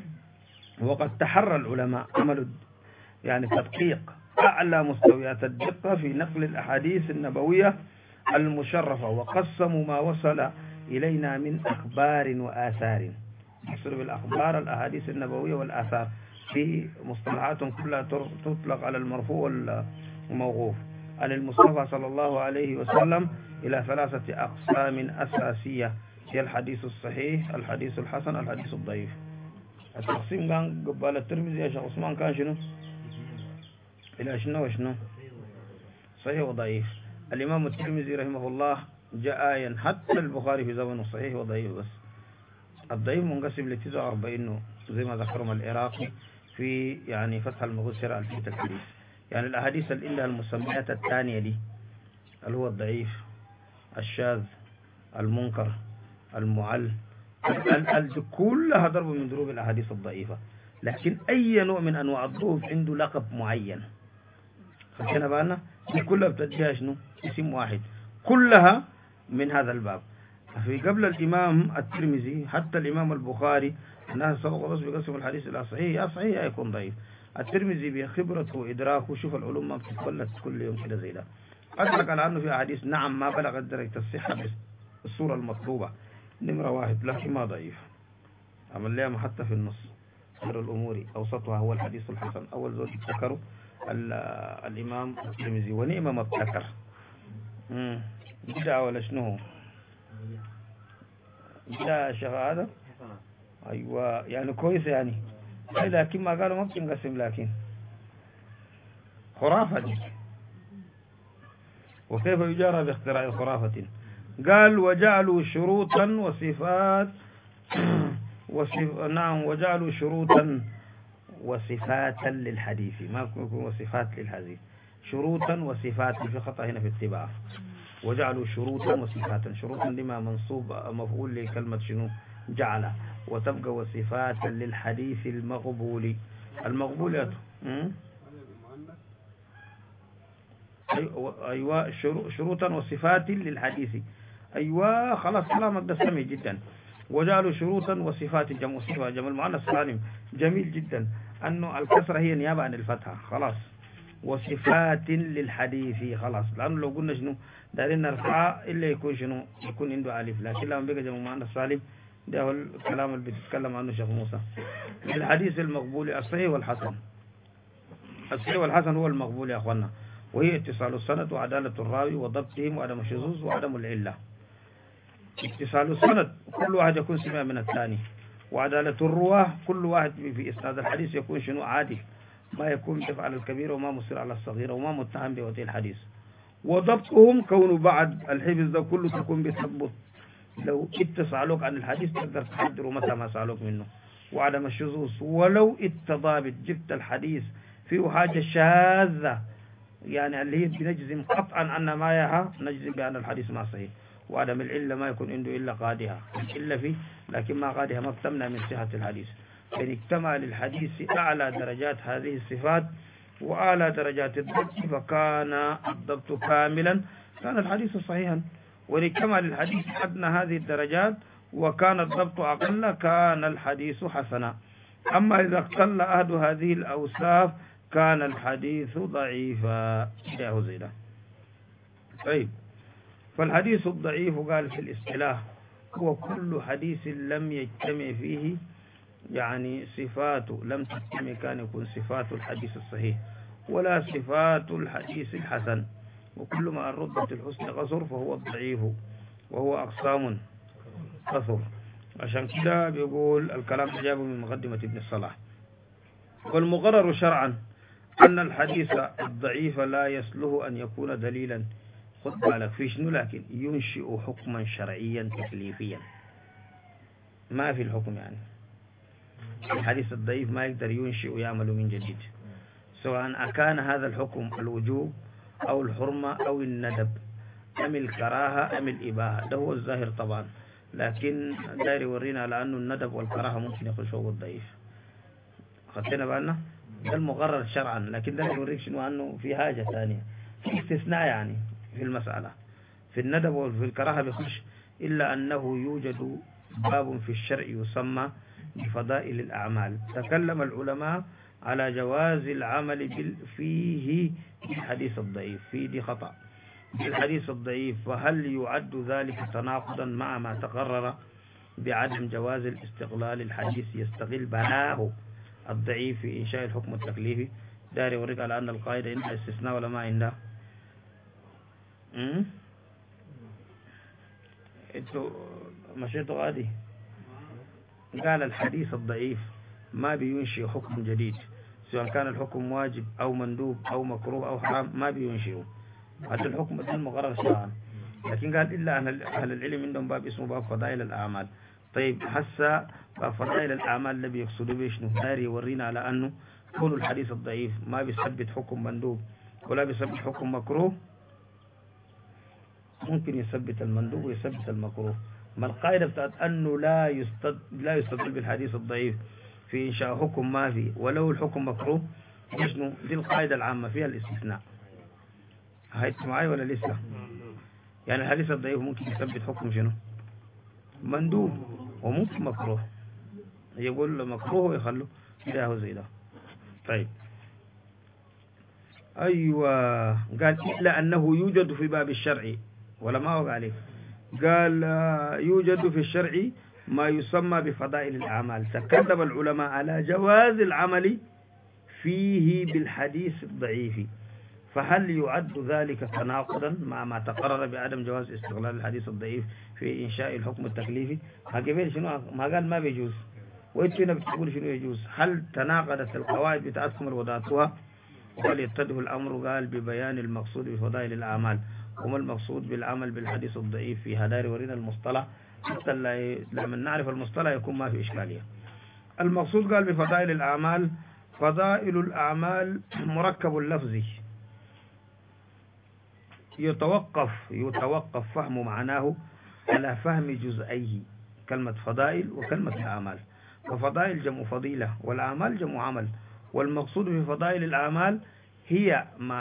وقد تحرى العلماء عملوا يعني تدقيق أعلى مستويات الدقة في نقل الأحاديث النبوية المشرفة، وقسموا ما وصل إلينا من أخبار وآثار. يقصد بالأخبار الأحاديث النبوية والآثار، في مصطلحات كلها تطلق على المرفوع والموقوف عن المصطفى صلى الله عليه وسلم إلى 3 أقسام أساسية، هي الحديث الصحيح، الحديث الحسن، الحديث الضعيف. التقسيم كان قبال الترمذي يا شيخ عثمان كان شنو؟ إلى شنو وشنو؟ صحيح وضعيف. الإمام الترمذي رحمه الله جاء آيا، حتى البخاري في زمنه صحيح وضعيف، بس الضعيف منقسم ل 49 زي ما ذكرهم العراقي في يعني فتح المغوث شرع الفيت الحديث، يعني الأحاديث اللي لها المسميات الثانية دي اللي هو الضعيف، الشاذ، المنكر، المعل، كلها ضرب من ضروب الأحاديث الضعيفة، لكن أي نوع من أنواع الضعف عنده لقب معين. خلينا بالنا دي كلها بتديها شنو؟ اسم واحد، كلها من هذا الباب. في قبل الإمام الترمذي حتى الإمام البخاري الناس سبقوا بس بيقسموا الحديث إلى صحيح، يا صحيح يا يكون ضعيف. الترمذي بخبرته وإدراكه شوف العلوم ما بتتولد كل يوم كده زي ده، أدرك على أنه في أحاديث نعم ما بلغت درجة الصحة بالصورة المطلوبة نمرة 1، لكن ما ضعيف، عمل لها حتى في النص. خير الأمور أوسطها هو الحديث الحسن، أول زوج ابتكروا الإمام الترمذي، ونعم ما ابتكر. بدعة ولا شنو؟ بدعة شيخ هذا؟ أيوة يعني كويس يعني، لكن ما قالوا ما بتنقسم، لكن خرافة دي. وكيف يجارى باختراع خرافة؟ قال وجعلوا شروطا وصفات نعم، وجعلوا شروطا وصفاتا للحديث، ما يكون وصفات للحديث، شروطا وصفات، في خطأ هنا في الطباعة. وجعلوا شروطا وصفاتا، شروطا لما منصوب مفعول لكلمة شنو؟ جعل، وتبقى وصفاتا للحديث المقبول. المقبول أيوة شروطا وصفات للحديث، أيوة خلاص كلامك ده سمي جدا. وجعلوا شروطا وصفات، جمع صفة، جمع المؤنث سالم، جميل جدا، أنه الكسرة هي نيابة عن الفتحة خلاص. وصفات للحديث خلاص، لأنه لو قلنا شنو دارين نرفعها إلا يكون شنو يكون عنده ألف، لكن لما بقى جمع المؤنث سالم ده هو الكلام اللي بيتكلم عنه شيخ موسى. الحديث المقبول الصحيح والحسن، الصحيح والحسن هو المقبول يا أخوانا، وهي اتصال السند وعدالة الراوي وضبطهم وعدم الشذوذ وعدم العلة. اتصال السند كل واحد يكون سمع من الثاني، وعدالة الرواه كل واحد في إسناد الحديث يكون شنو عادل، ما يكون يفعل الكبير وما مصر على الصغير وما متهم بوضع الحديث. وضبطهم كونه بعد الحفظ ده كله تكون بتثبت، لو اتصالوك عن الحديث تقدر تحضره متى ما سألوك منه. وعدم الشذوذ، ولو التضابط جبت الحديث فيه حاجة شاذة يعني اللي هي بنجزم قطعا أن ما يها نجزم بأن الحديث ما صحيح. وعدم العلة ما يكون عنده إلا قادها، إلا فيه لكن ما قادها ما بتمنع من صحة الحديث. فإن اجتمع للحديث أعلى درجات هذه الصفات وأعلى درجات الضبط فكان الضبط كاملا، كان الحديث صحيحا. وإن اجتمع للحديث أدنى هذه الدرجات وكان الضبط أقل كان الحديث حسنا. أما إذا اختل أحد هذه الأوصاف كان الحديث ضعيفا. يا زيدا. طيب، فالحديث الضعيف قال في الاصطلاح هو كل حديث لم يجتمع فيه يعني صفاته، لم تجتمع كان يكون صفات الحديث الصحيح ولا صفات الحديث الحسن، وكل ما الرتبة الحسن قصر فهو الضعيف، وهو أقسام قصر. عشان كده بيقول الكلام جابه من مقدمة ابن الصلاح. والمقرر شرعا أن الحديث الضعيف لا يصلح أن يكون دليلا، خذ بالك في شنو، لكن ينشئ حكما شرعيا تكليفيا. ما في الحكم يعني الحديث الضعيف ما يقدر ينشئ ويعمل من جديد، سواء أكان هذا الحكم الوجوب أو الحرمة أو الندب أم الكراهة أم الإباحة. ده هو الظاهر طبعا، لكن داير يورينا على أنه الندب والكراهة ممكن يخش فوق الضعيف. خدتنا بالنا؟ ده المقرر شرعا، لكن ده يوريك شنو أنه في حاجة ثانية، في استثناء يعني في المسألة. في الندب وفي الكراهة بيخش، إلا أنه يوجد باب في الشرع يسمى بفضائل الأعمال. تكلم العلماء على جواز العمل فيه بالحديث الضعيف، في دي خطأ بالحديث الضعيف، فهل يعد ذلك تناقضا مع ما تقرر بعدم جواز الاستقلال الحديث يستغل بناه الضعيف في إنشاء الحكم التكليفي؟ داري يوريك على أن القاعدة عندها استثناء ولا ما عندها؟ انتوا مشيتوا غادي. قال الحديث الضعيف ما بينشئ حكم جديد، سواء كان الحكم واجب أو مندوب أو مكروه أو حرام، ما بينشئه. هذا الحكم ده المقرر شرعا، لكن قال إلا أن أهل العلم عندهم باب اسمه باب فضائل الأعمال. طيب هسه باب فضائل الأعمال اللي بيقصدوا بيه شنو؟ داري يورينا على أنه كل الحديث الضعيف ما بيثبت حكم مندوب ولا بيثبت حكم مكروه، ممكن يثبت المندوب ويثبت المكروه. ما القاعدة بتاعت أنه لا يستدل بالحديث الضعيف في إنشاء حكم ما فيه ولو الحكم مكروه؟ شنو دي القاعدة العامة فيها الاستثناء. هايت معي ولا لسه؟ يعني الحديث الضعيف ممكن يثبت حكم شنو؟ مندوب، وممكن مكروه، يقول مكروه ويخلو كده زي ده. طيب أيوة، قال إلا أنه يوجد في باب الشرع، ولا ما هو عليه؟ قال يوجد في الشرع ما يسمى بفضائل الأعمال. تكلم العلماء على جواز العمل فيه بالحديث الضعيف، فهل يعد ذلك تناقضا مع ما تقرر بعدم جواز استغلال الحديث الضعيف في إنشاء الحكم التكليفي؟ قبل شنو ما قال ما بيجوز، وانتوا هنا بتقول شنو يجوز؟ هل تناقضت القواعد بتاعتكم اللي وضعتوها؟ قال يتضح الأمر قال ببيان المقصود بفضائل الأعمال، وما المقصود بالعمل بالحديث الضعيف في هدار ورينا المصطلح، حتى لما نعرف المصطلح يكون ما في إشكالية. المقصود قال بفضائل الأعمال، فضائل الأعمال مركب لفظي يتوقف فهم معناه على فهم جزئيه، كلمة فضائل وكلمة الأعمال. ففضائل جمع فضيلة والأعمال جمع عمل، والمقصود بفضائل الأعمال هي ما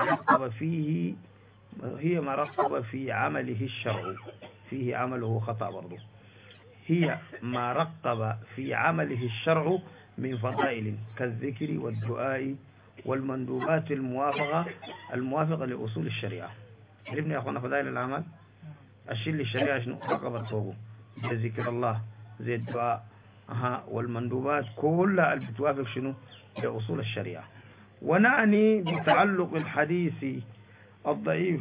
رقب في عمله الشرع، فيه عمله خطأ برضه، هي ما رقب في عمله الشرع من فضائل كالذكر والدعاء والمندوبات الموافقة لأصول الشريعة. عرفنا يا أخوانا فضائل الأعمال؟ الشيء اللي الشريعة شنو رقبت فوقه، زي ذكر الله زي الدعاء والمندوبات كلها اللي بتوافق شنو لأصول الشريعة. ونعني بتعلق الحديث الضعيف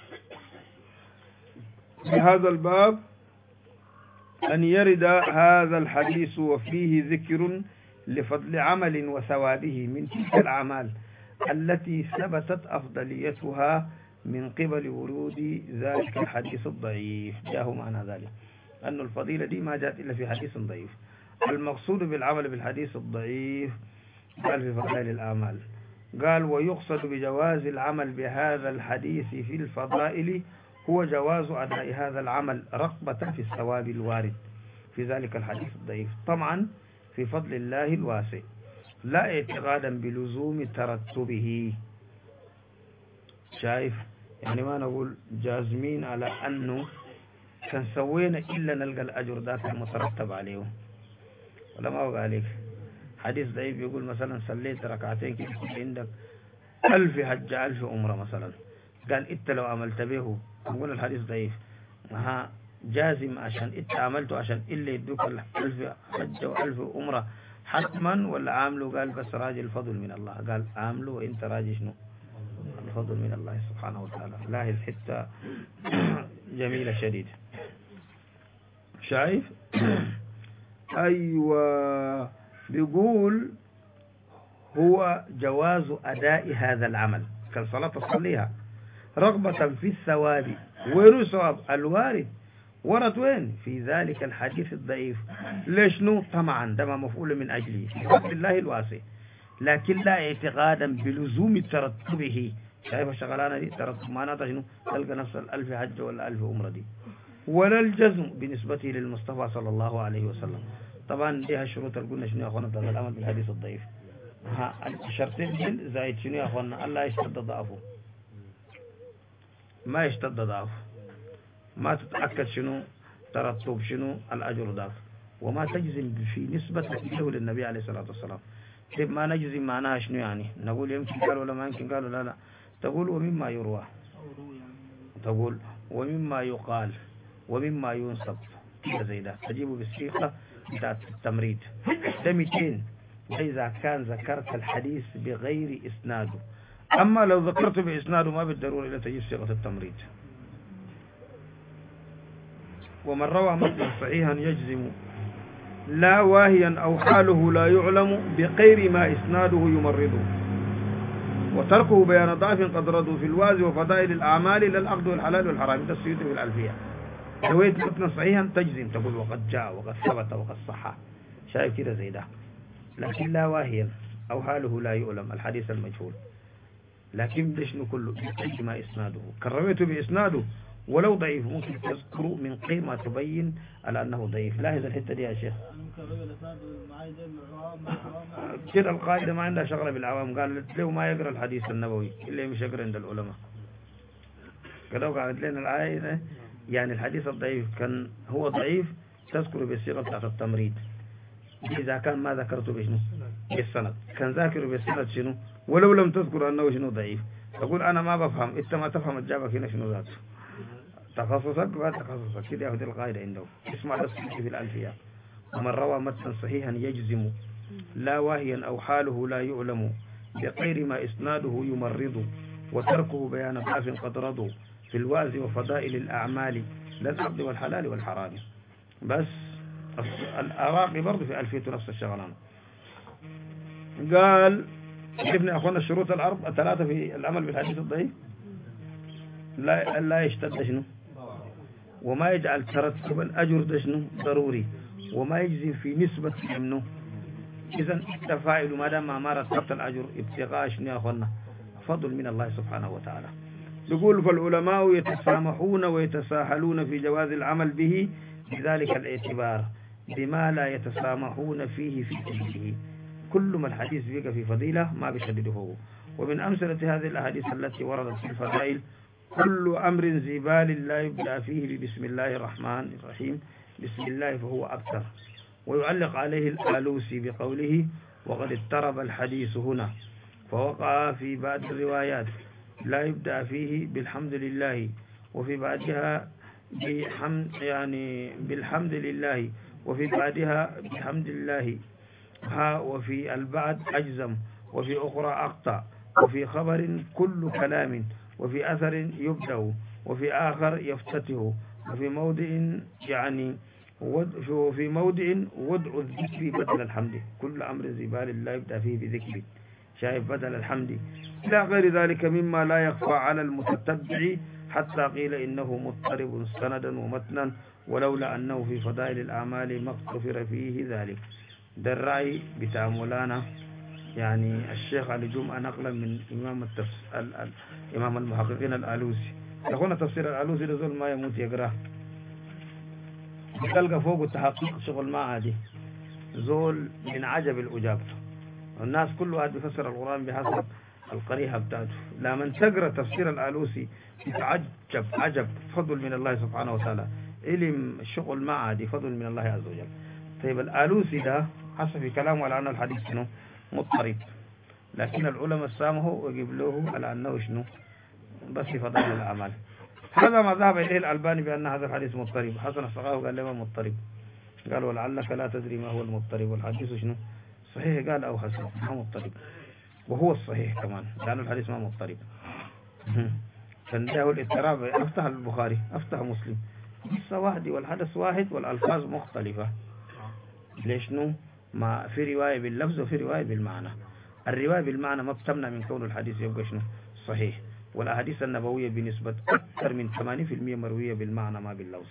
بهذا الباب أن يرد هذا الحديث وفيه ذكر لفضل عمل وثوابه من تلك الأعمال التي ثبتت أفضليتها من قبل ورود ذلك الحديث الضعيف. جاءه معنى ذلك أن الفضيلة دي ما جاءت إلا في حديث ضعيف. المقصود بالعمل بالحديث الضعيف قال في فضائل الأعمال، قال ويقصد بجواز العمل بهذا الحديث في الفضائل هو جواز أداء هذا العمل رغبة في الثواب الوارد في ذلك الحديث الضعيف، طبعا في فضل الله الواسع، لا اعتقادا بلزوم ترتبه. شايف يعني ما نقول جازمين على أنه كان سوينا إلا نلقى الأجر ذاك المترتب عليه. ولا ما هو عليك حديث ضعيف يقول مثلا صليت ركعتين كده عندك 1000 حجة 1000 عمرة مثلا، قال إنت لو عملت به، نقول الحديث ضعيف، ها جازم عشان إنت عملته عشان إلا يدوك 1000 حجة و1000 عمرة حتما، ولا عامله قال بس راجي الفضل من الله؟ قال عامله وإنت راجي شنو؟ الفضل من الله سبحانه وتعالى. لاحظ حتة جميلة شديد. شايف؟ أيوة، بيقول هو جواز أداء هذا العمل كالصلاة تصليها رغبة في الثواب. وين ثواب الوارد؟ ورد وين؟ في ذلك الحديث الضعيف. ليش نو؟ طمعا ده مفعول من أجله في فضل الله الواسع، لكن لا اعتقادا بلزوم ترتبه. شايف الشغلانة دي؟ ترتب معناتها شنو؟ تلقى نفس 1000 حج ولا 1000 عمرة دي، ولا الجزم بنسبته للمصطفى صلى الله عليه وسلم. طبعا دي الشروط اللي قلنا شنو يا اخوانا بتاعت العمل بالحديث الضعيف. الشرطين دول زايد شنو يا اخوانا؟ الله يشتد ضعفه، ما يشتد ضعفه، ما تتأكد شنو ترتب شنو الأجر ضعف، وما تجزم في نسبة له للنبي عليه الصلاة والسلام. طيب ما نجزم معناها شنو يعني؟ نقول يمكن قال ولا ما يمكن قال؟ لا، تقول ومما يروى، تقول ومما يقال ومما ينسب كده زي ده، تجيب بالصيغة بتاعت التمريد. ده 200 إذا كان ذكرت الحديث بغير إسناده. أما لو ذكرته بإسناده ما بالضرورة إلا تجيب صيغة التمريد. ومن روى متنا صحيحا يجزم لا واهيا أو حاله لا يعلم بغير ما إسناده يمرضه، وتركه بيان ضعف قد ردوا في الواز وفضائل الأعمال للأخذ والحلال والحرام. ده السيوطي في الألفية. رويت متنا صحيحا تجزم، تقول وقد جاء وقد ثبت وقد صح. شايف كده زي ده. لكن لا واهيا أو حاله لا يعلم، الحديث المجهول. لكن ده شنو كله؟ بغير ما إسناده. كرويته بإسناده ولو ضعيف ممكن تذكره من غير ما تبين على أنه ضعيف. لاحظ الحتة دي يا شيخ. كده القاعدة ما عندها شغلة بالعوام. قال له ما يقرأ الحديث النبوي إلا مش يقرأ عند العلماء. كده قالت لنا الآية يعني الحديث الضعيف كان هو ضعيف تذكره بالصيغة بتاعت التمريد. إذا كان ما ذكرته بشنو؟ بالسند. كان ذاكره بالسند شنو؟ ولو لم تذكر أنه شنو ضعيف. تقول أنا ما بفهم، إنت ما تفهم الجابك هنا شنو ذاته. تخصصك ما تخصصك كده. ياخذ القاعدة عنده. اسمع ده في الألفية. ومن روى متنا صحيحا يجزم لا واهيا أو حاله لا يعلم بغير ما إسناده يمرض، وتركه بيان ضعف قد رضوا في الواز وفضائل الأعمال للعبد والحلال والحرام. بس العراقي برضه في ألفيته نفس الشغلان. قال شفنا أخوانا الشروط الثلاثة في العمل بالحديث الضعيف. لا يشتد شنو؟ وما يجعل ترتب الأجر ده شنو؟ ضروري. وما يجزم في نسبة منه. إذن التفاعل ما دام ما رتبت الأجر ابتغاء شنو يا أخوانا؟ فضل من الله سبحانه وتعالى. يقول فالعلماء يتسامحون ويتساهلون في جواز العمل به بذلك الاعتبار بما لا يتسامحون فيه في فضيله. كل ما الحديث بيقى في فضيلة ما بيشدده. ومن أمثلة هذه الأحاديث التي وردت في الفضائل كل أمر ذي بال لا يبدأ فيه بسم الله الرحمن الرحيم بسم الله فهو أكثر. ويعلق عليه الآلوسي بقوله وقد اضطرب الحديث هنا فوقع في بعض الروايات لا يبدأ فيه بالحمد لله، وفي بعدها بالحمد لله، وفي بعدها بحمد الله، وفي البعد أجزم، وفي أخرى أقطع، وفي خبر كل كلام، وفي أثر يبدأ، وفي آخر يفتته، وفي موضع وفي موضع وضع الذكر بدل الحمد. كل أمر ذي بال لا يبدأ فيه بذكر. شايف بدل الحمد إلى غير ذلك مما لا يخفى على المتتبع حتى قيل إنه مضطرب سندا ومتنا ولولا أنه في فضائل الأعمال ما اغتفر فيه ذلك. ده الرأي بتاع مولانا يعني الشيخ علي جمعة نقلا من إمام المحققين الآلوسي. يقولون تفسير الآلوسي لزول ما يموت يقرأ تلقى فوق التحقيق شغل ما عادي. زول من عجب الأجاب. الناس كل واحد بيفسر القرآن بحسب القريحة بتاعته. لما تقرأ تفسير الآلوسي تتعجب عجب فضل من الله سبحانه وتعالى. علم الشغل ما عادي فضل من الله عز وجل. طيب الآلوسي ده حسب في كلامه على أن الحديث شنو مضطرب، لكن العلماء سامحوا ويجيب له على أنه شنو بس في فضائل الأعمال. هذا ما ذهب إليه الألباني بأن هذا الحديث مضطرب. حسن الصغاوي قال له ما مضطرب، قال ولعلك لا تدري ما هو المضطرب والحديث شنو صحيح، قال أو حسن ما مضطرب، وهو الصحيح كمان لأن الحديث ما مضطرب. فانتهى الاضطراب، أفتح البخاري أفتح مسلم قصة واحدة والحدث واحد والألفاظ مختلفة. ليش نو؟ ما في رواية باللفظ وفي رواية بالمعنى. الرواية بالمعنى ما بتمنع من كون الحديث يبقى شنو صحيح، والأحاديث النبوية بنسبة أكثر من 80% مروية بالمعنى ما باللفظ.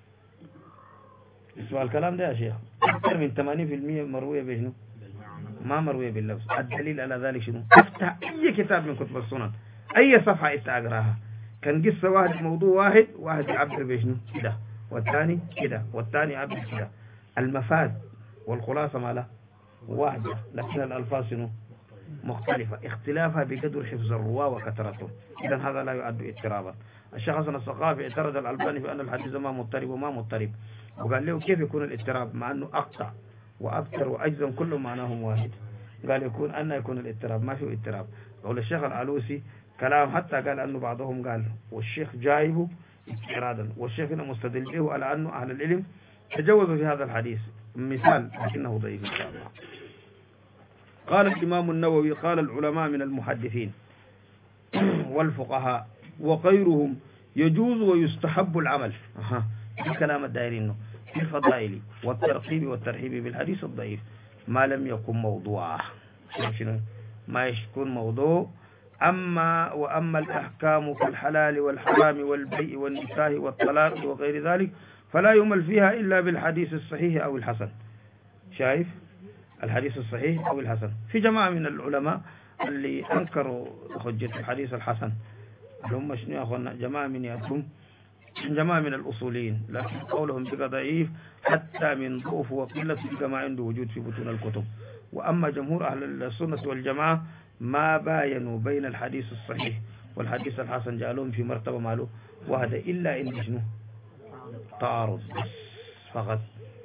اسمع الكلام ده يا شيخ، أكثر من 80% مروية بشنو ما مروية باللفظ. الدليل على ذلك شنو؟ افتح أي كتاب من كتب السنن، أي صفحة أنت أقراها كان قصة واحد موضوع واحد يعبر بشنو كده والثاني كده والثاني يعبر كده، المفاد والخلاصة مالها واحدة لكن الألفاظ شنو مختلفة، اختلافها بقدر حفظ الرواة وكثرته. إذن هذا لا يعد اضطرابا. الشيخ حسن الثقافي اعترض الألباني بأن الحديث ما مضطرب وما مضطرب، وقال له كيف يكون الاضطراب مع أنه أقطع وأكثر وأجزم كل معناهم واحد. قال يكون الاضطراب ما فيه اضطراب. قول الشيخ العلوسي كلام حتى قال أنه بعضهم قال والشيخ جايبه استعراضا، والشيخ هنا مستدل به على أنه أهل العلم تجوزوا في هذا الحديث مثال لكنه ضعيف إن شاء الله. قال الإمام النووي قال العلماء من المحدثين والفقهاء وغيرهم يجوز ويستحب العمل الكلام الدائرين في الفضائل والترغيب والترهيب بالحديث الضعيف ما لم يكن موضوعا، ما يكون موضوع. وأما الأحكام كالحلال والحرام والبيع والنكاح والطلاق وغير ذلك فلا يمل فيها إلا بالحديث الصحيح أو الحسن. شايف الحديث الصحيح أو الحسن. في جماعة من العلماء اللي أنكروا حجة الحديث الحسن هم شنو يا أخوانا؟ جماعة من الأصوليين، لكن قولهم بقى ضعيف حتى من ضعف وقلة بقى ما عنده وجود في بطون الكتب. وأما جمهور أهل السنة والجماعة ما باينوا بين الحديث الصحيح والحديث الحسن، جعلهم في مرتبة ماله وهذا إلا إن شنو تعارض فقط.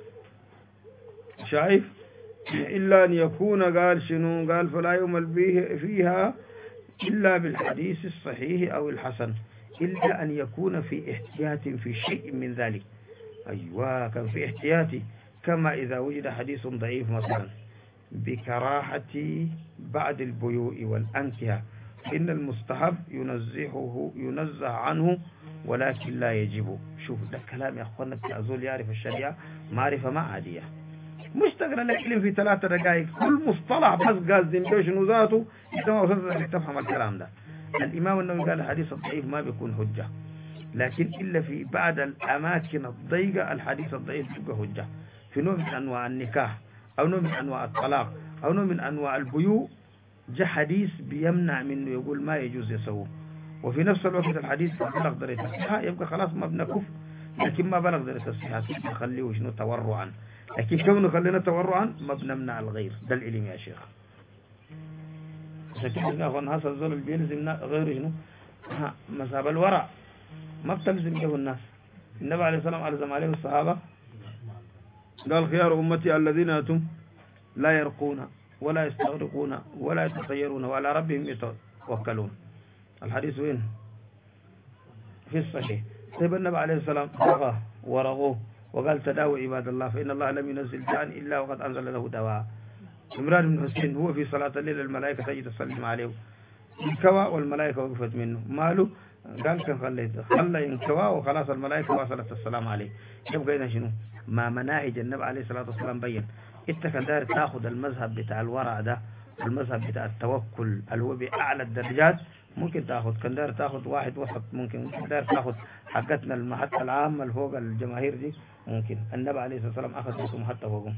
شايف إلا أن يكون قال شنو قال فلا يمل فيها إلا بالحديث الصحيح أو الحسن، إلا أن يكون في احتياط في شيء من ذلك. أيوة كان في احتياطي، كما إذا وجد حديث ضعيف مثلا بكراهة بعد البيوع والأنكحة إن المستحب ينزه عنه ولكن لا يجب. شوف ده كلام يا أخوانا بتعزول يعرف الشريعة معرفة ما عادية، مش تقرأ لك علم في 3 دقائق كل مصطلح بس قاصدين بيه شنو ذاته إذا ما وصلت لك تفهم الكلام ده. الإمام النووي قال الحديث الضعيف ما بيكون حجة، لكن إلا في بعض الأماكن الضيقة الحديث الضعيف بيبقى حجة، في نوع من أنواع النكاح أو نوع من أنواع الطلاق أو نوع من أنواع البيوع جاء حديث بيمنع منه يقول ما يجوز يسوه، وفي نفس الوقت الحديث بلغ درجة الصحة يبقى خلاص ما بنكف، لكن ما بلغ درجة الصحة نخليه شنو تورعا، لكن كم نخلينا تورعا ما بنمنع الغير. ده العلم يا شيخ. عشان كده اخوان هذا الزول اللي بيلزم غيره شنو مذهب الورع ما بتلزم له الناس. النبي عليه الصلاة والسلام ألزم عليه الصحابة قال خيار أمتي الذين أتم لا يرقون ولا يستغرقون ولا يتطيرون وعلى ربهم يتوكلون. الحديث وين؟ في الصحيح. طيب النبي عليه السلام رغى ورغوه وقال تداووا عباد الله فإن الله لم ينزل داء إلا وقد أنزل له دواء. عمران بن حسين هو في صلاة الليل الملائكة تجي تسلم عليه انكوى والملائكة وقفت منه ماله قال كان خلى انكوى وخلاص الملائكة واصلت السلام عليه. يبقى هنا شنو ما مناهج النبي عليه الصلاة والسلام بين. انت كان داير تاخذ المذهب بتاع الورع ده والمذهب بتاع التوكل اللي هو بأعلى الدرجات ممكن تاخذ، كان داير تاخذ واحد وسط ممكن داير تاخذ حقتنا المحطة العامة اللي فوق الجماهير دي ممكن. النبي عليه الصلاة والسلام أخذ بسم حتى فوقهم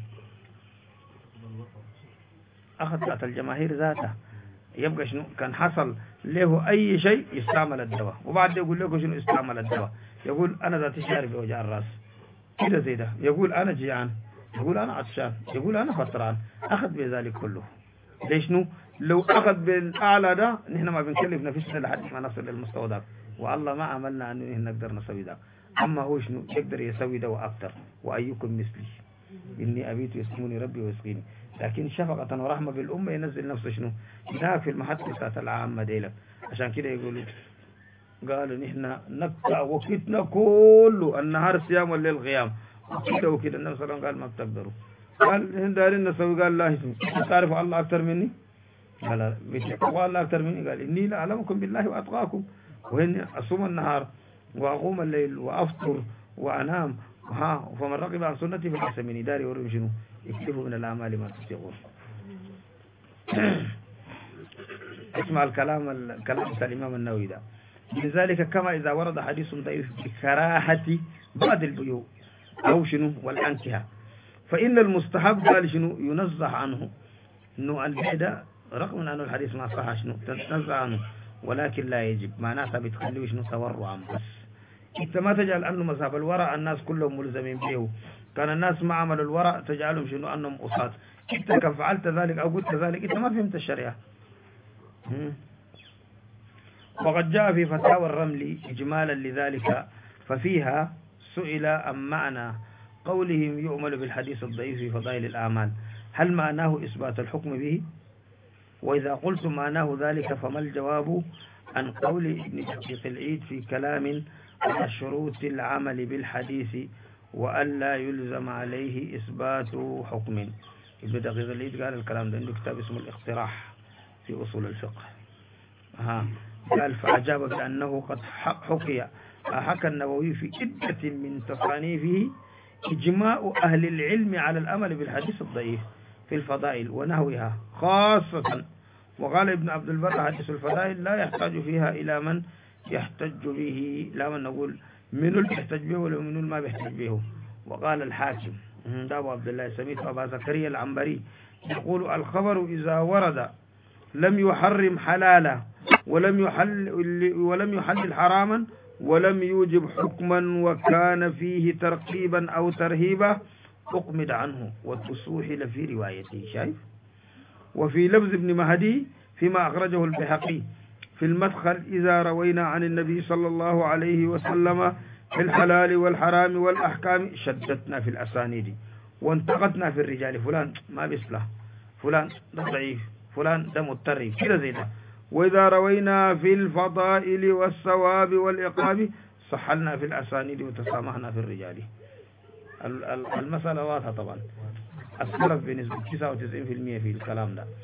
أخذ ذات الجماهير ذاتها. يبقى شنو كان حصل له أي شيء يستعمل الدواء، وبعد يقول له شنو استعمل الدواء، يقول أنا ذاتي شارب بوجع الراس كده زي ده، يقول أنا جيعان، يقول أنا عطشان، يقول أنا فطران، أخذ بذلك كله. ليش نو لو أخذ بالأعلى ده نحن ما بنكلف نفسنا لحد ما نصل للمستوى ده، والله ما عملنا أنه نقدر نسوي ده. أما هو شنو يقدر يسوي ده وأكثر. وأيكم مثلي إني أبيت يسموني ربي ويسقيني. لكن شفقة ورحمة بالأمة ينزل نفسه شنو هنا في المحطة بتاعت العامة ديلك. عشان كده يقولوا قالوا نحن نقطع وقتنا كله النهار صيام والليل قيام وكده وكده. النبي صلى الله عليه وسلم قال ما بتقدروا. قال هن دارين نسوي. قال لا تعرفوا الله أكثر مني. قال لا بتقوى الله أكثر مني. قال إني لا أعلمكم بالله وأتقاكم. وإني أصوم النهار وأقوم الليل وأفطر وأنام فمن رغب عن سنتي فليس مني. داري ورم شنو يكتفوا من الأعمال ما تطيقون. اسمع الكلام الإمام النووي ده. لذلك كما إذا ورد حديث ضعيف بكراهة بعض البيوع أو شنو والأنكحة فإن المستحب قال شنو ينزه عنه. إنه البعد رغم أن الحديث ما صح شنو تنزه عنه ولكن لا يجب. معناتها بتخليه شنو تورعا بس. انت ما تجعل أنه مذهب الورع الناس كلهم ملزمين به. كان الناس ما عملوا الورع تجعلهم شنو أنهم أصاد. انت كيف فعلت ذلك أو قلت ذلك انت ما فهمت الشريعة. وقد جاء في فتاوى الرمل إجمالا لذلك ففيها سئل عن معنى قولهم يؤمل بالحديث الضعيف في فضائل الأعمال هل معناه إثبات الحكم به؟ وإذا قلت معناه ذلك فما الجواب عن قول ابن دقيق العيد في كلام على شروط العمل بالحديث وألا يلزم عليه إثبات حكم. ابن دقيق العيد قال الكلام ده عنده كتاب اسمه الاقتراح في أصول الفقه. قال فأجاب بأنه قد حكى النووي في عدة من تصانيفه إجماع أهل العلم على الأمل بالحديث الضعيف في الفضائل ونحوها خاصة. وقال ابن عبد البر حديث الفضائل لا يحتاج فيها إلى من يحتج به. لا من نقول من اللي يحتج به ولا من ما بيحتج به. وقال الحاكم ده أبو عبد الله سميت أبا زكريا العنبري يقول الخبر إذا ورد لم يحرم حلالا ولم يحلل حراما ولم يوجب حكما وكان فيه ترقيبا أو ترهيبا أقمد عنه وتسوحل في روايته. شايف. وفي لفظ ابن مهدي فيما أخرجه البيهقي في المدخل إذا روينا عن النبي صلى الله عليه وسلم في الحلال والحرام والأحكام شدتنا في الأسانيد وانتقدنا في الرجال. فلان ما بيصلح، فلان ده ضعيف، فلان ده مضطرب كده زي ده. وإذا روينا في الفضائل والثواب والإقاب صحلنا في الأسانيد وتسامحنا في الرجال. المسألة واضحة طبعا. السلف بنسبة 99% في الكلام ده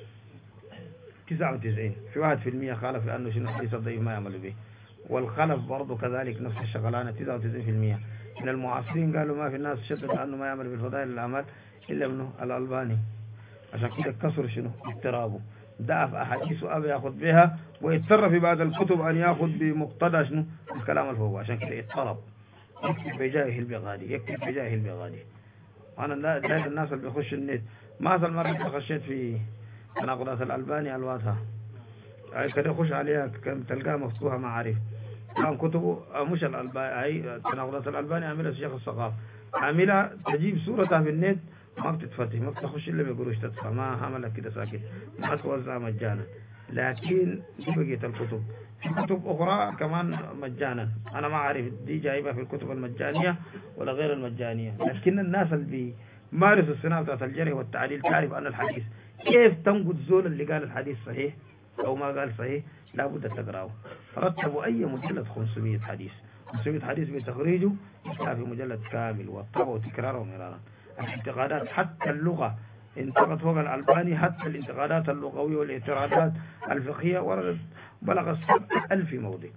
99. في 1% خالف لأنه شنو حديث الضعيف ما يعمل به. والخلف برضه كذلك نفس الشغلانة 99% من المعاصرين قالوا ما في الناس شدد أنه ما يعمل بالفضائل الأعمال إلا ابنه الألباني. عشان كده كسر شنو اضطرابه ضعف أحاديثه أبى يأخذ بها ويضطر في بعض الكتب أن يأخذ بمقتضى شنو الكلام الفوق. عشان كده اضطرب يكتب بجاهه البغادي. أنا لا الناس اللي بيخش النت ما أصل مرة خشيت في تناقضات الألباني الواتها كده يخش عليها تلقاها مفتوحة معارف كان كتبه مش الألباني تناقضات الألباني عاملها الشيخ الثقاف عاملها تجيب صورتها في النت ما بتتفتح ما بتخش إلا بيقولوش تدفع ما عملها كده ساكت ما توزع مجانا. لكن دي بقيت الكتب في كتب أخرى كمان مجانا أنا ما أعرف دي جايبها في الكتب المجانية ولا غير المجانية. لكن الناس اللي بيمارسوا الصناعة بتاعت الجرح والتعديل تعرف أن الحديث كيف تنقد زول اللي قال الحديث صحيح أو ما قال صحيح لابد تقرأه. رتبوا أي مجلد 500 حديث 500 حديث بتخريجه في مجلد كامل وطبعوا تكراره مرارا. الانتقادات حتى اللغة انتقد فوق الألباني حتى الانتقادات اللغوية والاعتراضات الفقهية وردت بلغ 7,000 موضع.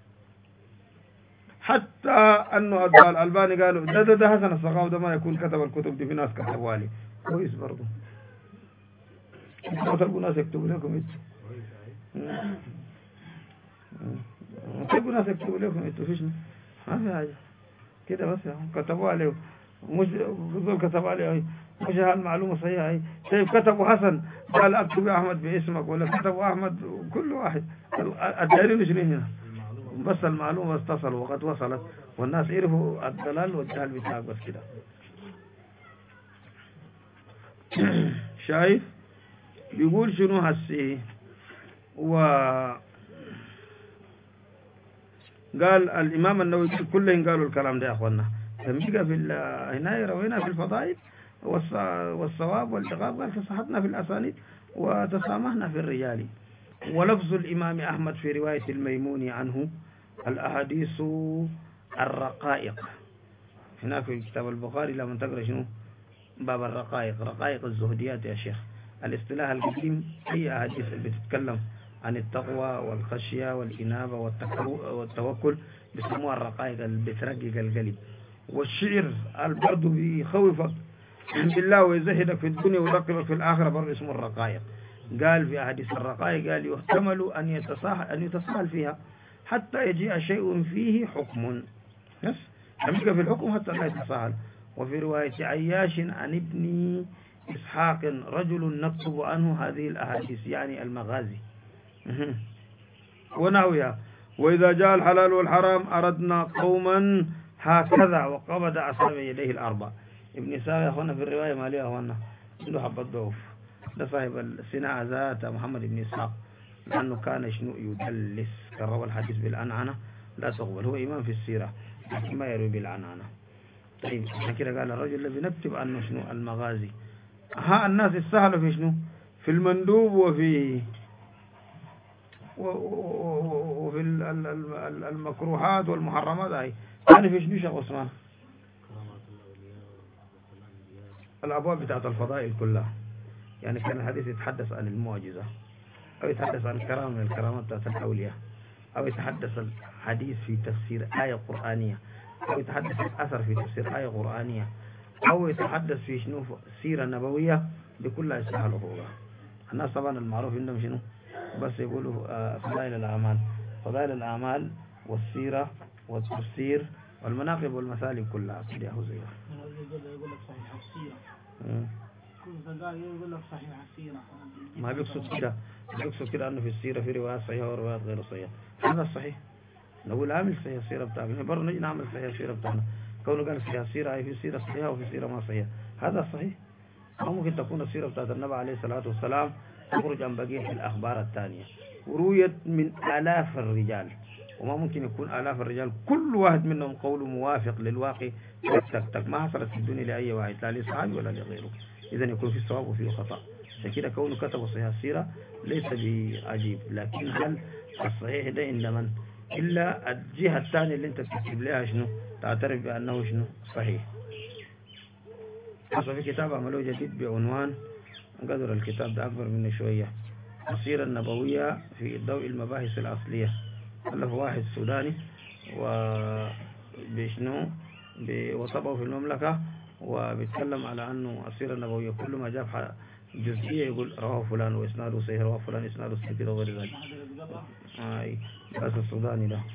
حتى أنه الألباني قالوا ده حسن الصغاو ده ما يكون كتب الكتب دي في ناس كتبوا لي كويس برضو. ما تلقوا ناس يكتبوا لكم تلقوا ناس يكتبوا لكم فيش ما في حاجة كده بس كتبوا عليه مش بقول كتبوا عليه مش هالمعلومة صحيحة هي. طيب كتبوا حسن قال اكتب يا أحمد باسمك ولا كتبوا أحمد كل واحد الدليل شنو هنا بس المعلومة اتصل وقد وصلت والناس عرفوا الدلال والجهل بتاعك بس كده. شايف بيقول شنو هسي قال الإمام النووي كلهم قالوا الكلام ده يا أخوانا. تنبقى في هنا روينا في الفضائل والصواب والعقاب، قال فصحتنا في الأسانيد وتسامحنا في الرجال. ولفظ الإمام أحمد في رواية الميموني عنه الأحاديث الرقائق. هنا في كتاب البخاري لما تقرأ شنو باب الرقائق، رقائق الزهديات يا شيخ. الاصطلاح القديم هي أحاديث بتتكلم عن التقوى والخشية والإنابة والتوكل، بيسموها الرقائق اللي بترقق القلب. والشعر برضه بيخوفك بالله ويزهدك في الدنيا ويرقبك في الآخرة، برضه اسمه الرقائق. قال في أحاديث الرقائق قال يحتمل أن يتساهل فيها حتى يجيء شيء فيه حكم، بس يبقى في الحكم حتى لا يتساهل. وفي رواية عياش عن ابن إسحاق رجل نكتب عنه هذه الأحاديث يعني المغازي ونحوها. وإذا جاء الحلال والحرام أردنا قوما هكذا وقبض أصابع يديه الأربع. ابن إسحاق يا أخوانا في الرواية مالية يا أخوانا عنده حبة ضعف، ده صاحب الصناعة ذات محمد بن إسحاق، لأنه كان شنو يدلس، كان روى الحديث بالعنعنة لا تقبل. هو إمام في السيرة لكن ما يروي بالعنعنة. طيب عشان كده قال الرجل الذي نكتب عنه شنو المغازي. ها الناس السهلة في شنو في المندوب وفي المكروهات والمحرمات. هاي يعني في شنو شيخ عثمان الأبواب بتاعت الفضائل كلها. يعني كان الحديث يتحدث عن المعجزة، أو يتحدث عن كرامة من الكرامات بتاعت الأولياء، أو يتحدث الحديث في تفسير آية قرآنية، أو يتحدث الأثر في تفسير آية قرآنية، أو يتحدث في شنو سيرة نبوية، بكلها يسهل فوقها. الناس طبعا المعروف عندهم شنو بس يقولوا فضائل الأعمال، فضائل الأعمال والسيرة والتفسير والمناقب والمثالب كلها كده هو زيها. يقول لك صحيح السيرة، كل قال يقول لك صحيح السيرة، ما بيقصد كده، بيقصد كده أنه في السيرة في روايات صحيحة وروايات غير صحيحة. هذا الصحيح نقول عامل صحيح السيرة بتاعنا، برضه نجي نعمل صحيح السيرة بتاعنا. كونه قال صحيح السيرة أي في سيرة صحيحة وفي سيرة ما صحيحة، هذا صحيح. أو ممكن تكون السيرة بتاعت النبي عليه الصلاة والسلام تخرج عن بقية الأخبار الثانية، ورويت من آلاف الرجال، وما ممكن يكون آلاف الرجال كل واحد منهم قوله موافق للواقع تك ما حصلت في الدنيا لأي واحد، لا لصحابي ولا لغيره. إذن يكون في الصواب وفي الخطأ. عشان كده كونه كتب صحيح السيرة ليس بعجيب، لكن هل الصحيح ده عند من؟ إلا الجهة الثانية اللي أنت تكتب لها شنو تعترف بأنه شنو صحيح. حصل في كتاب عملوه جديد بعنوان قدر الكتاب ده أكبر منه شوية، السيرة النبوية في ضوء المباحث الأصلية، ألف واحد سوداني وبشنو وطبعه في المملكة، وبيتكلم على أنه السيرة النبوية كل ما جاب جزئية يقول رواه فلان وإسناده صحيح، رواه فلان إسناده صحيح كده وغير ذلك. بس السوداني ده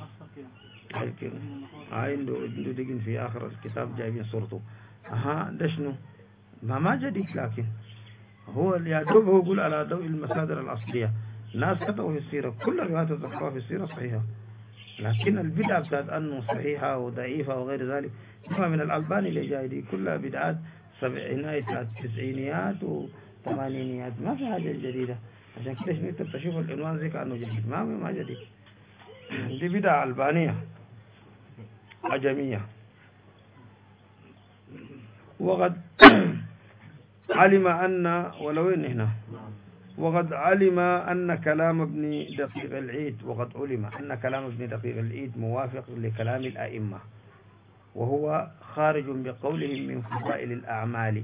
عنده دقن في آخر الكتاب جايبين صورته. ده شنو ما جديد، لكن هو يا دوب هو يقول على ضوء المصادر الأصلية. ناس كتبوا في السيرة كل الروايات الذكرها في السيرة صحيحة، لكن البدعة بتاعت أنه صحيحة وضعيفة وغير ذلك ما من الألباني اللي جاي دي كلها بدعات سبعينات تسعينيات وثمانينيات، ما في حاجة جديدة. عشان كده شنو انت بتشوف العنوان زي كأنه جديد، ما جديد، دي بدعة ألبانية عجمية. وقد علم أن ولو إن هنا وقد علم أن كلام ابن دقيق العيد موافق لكلام الأئمة، وهو خارج بقولهم من فضائل الأعمال،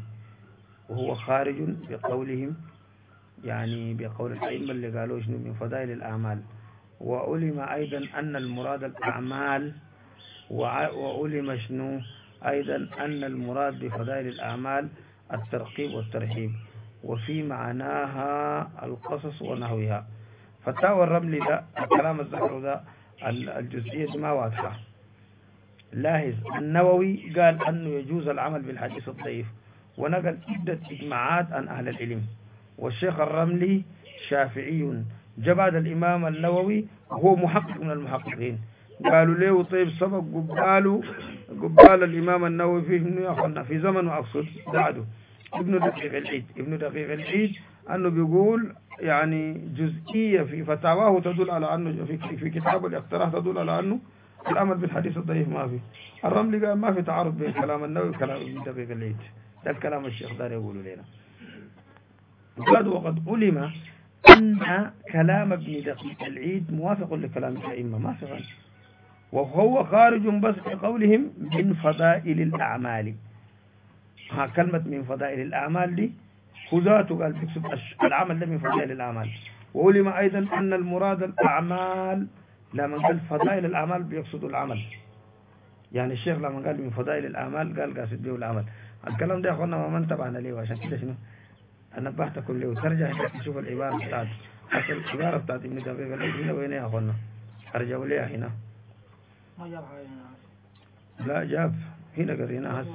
يعني بقول الأئمة اللي قالوا شنو من فضائل الأعمال. وعلم أيضا أن المراد الأعمال، وعلم شنو أيضا أن المراد بفضائل الأعمال الترقيب والترهيب، وفي معناها القصص ونحوها. فتاوى الرملي ده الكلام الذكر ده الجزئية ما واضحة. لاحظ النووي قال أنه يجوز العمل بالحديث الضعيف، ونقل عدة إجماعات عن أهل العلم. والشيخ الرملي شافعي جباد الإمام النووي هو محقق من المحققين. قالوا له طيب سبق قبال الإمام النووي فيه إنه يأخذنا في زمن وأقصد بعده ابن دقيق العيد أنه بيقول يعني جزئية في فتاواه تدل على أنه في كتاب الاقتراح تدل على أنه العمل بالحديث الضعيف ما في. الرملي قال ما في تعارض بين كلام النووي وكلام ابن دقيق العيد، ده الكلام الشيخ دار يقولوا لنا. قال وقد علم أن كلام ابن دقيق العيد موافق لكلام الأئمة ما في غير، وهو خارج بس بقولهم من فضائل الأعمال. ها كلمة من فضائل الأعمال دي خذاته قال بيقصد العمل ده من فضائل الأعمال. وعلم أيضا أن المراد الأعمال، لما قال فضائل الأعمال بيقصد العمل، يعني الشيخ لما قال من فضائل الأعمال قال قاصد به العمل. الكلام ده يا أخوانا ما انتبهنا ليه، عشان كده شنو أنا نبهتكم له. ترجع هناك تشوف العبارة بتاعت حتى العبارة بتاعت ابن دقيق العيد هنا وين يا أخوانا، أرجعوا ليها هنا. ما جاب حاجة هنا. لا جاب هنا قريناها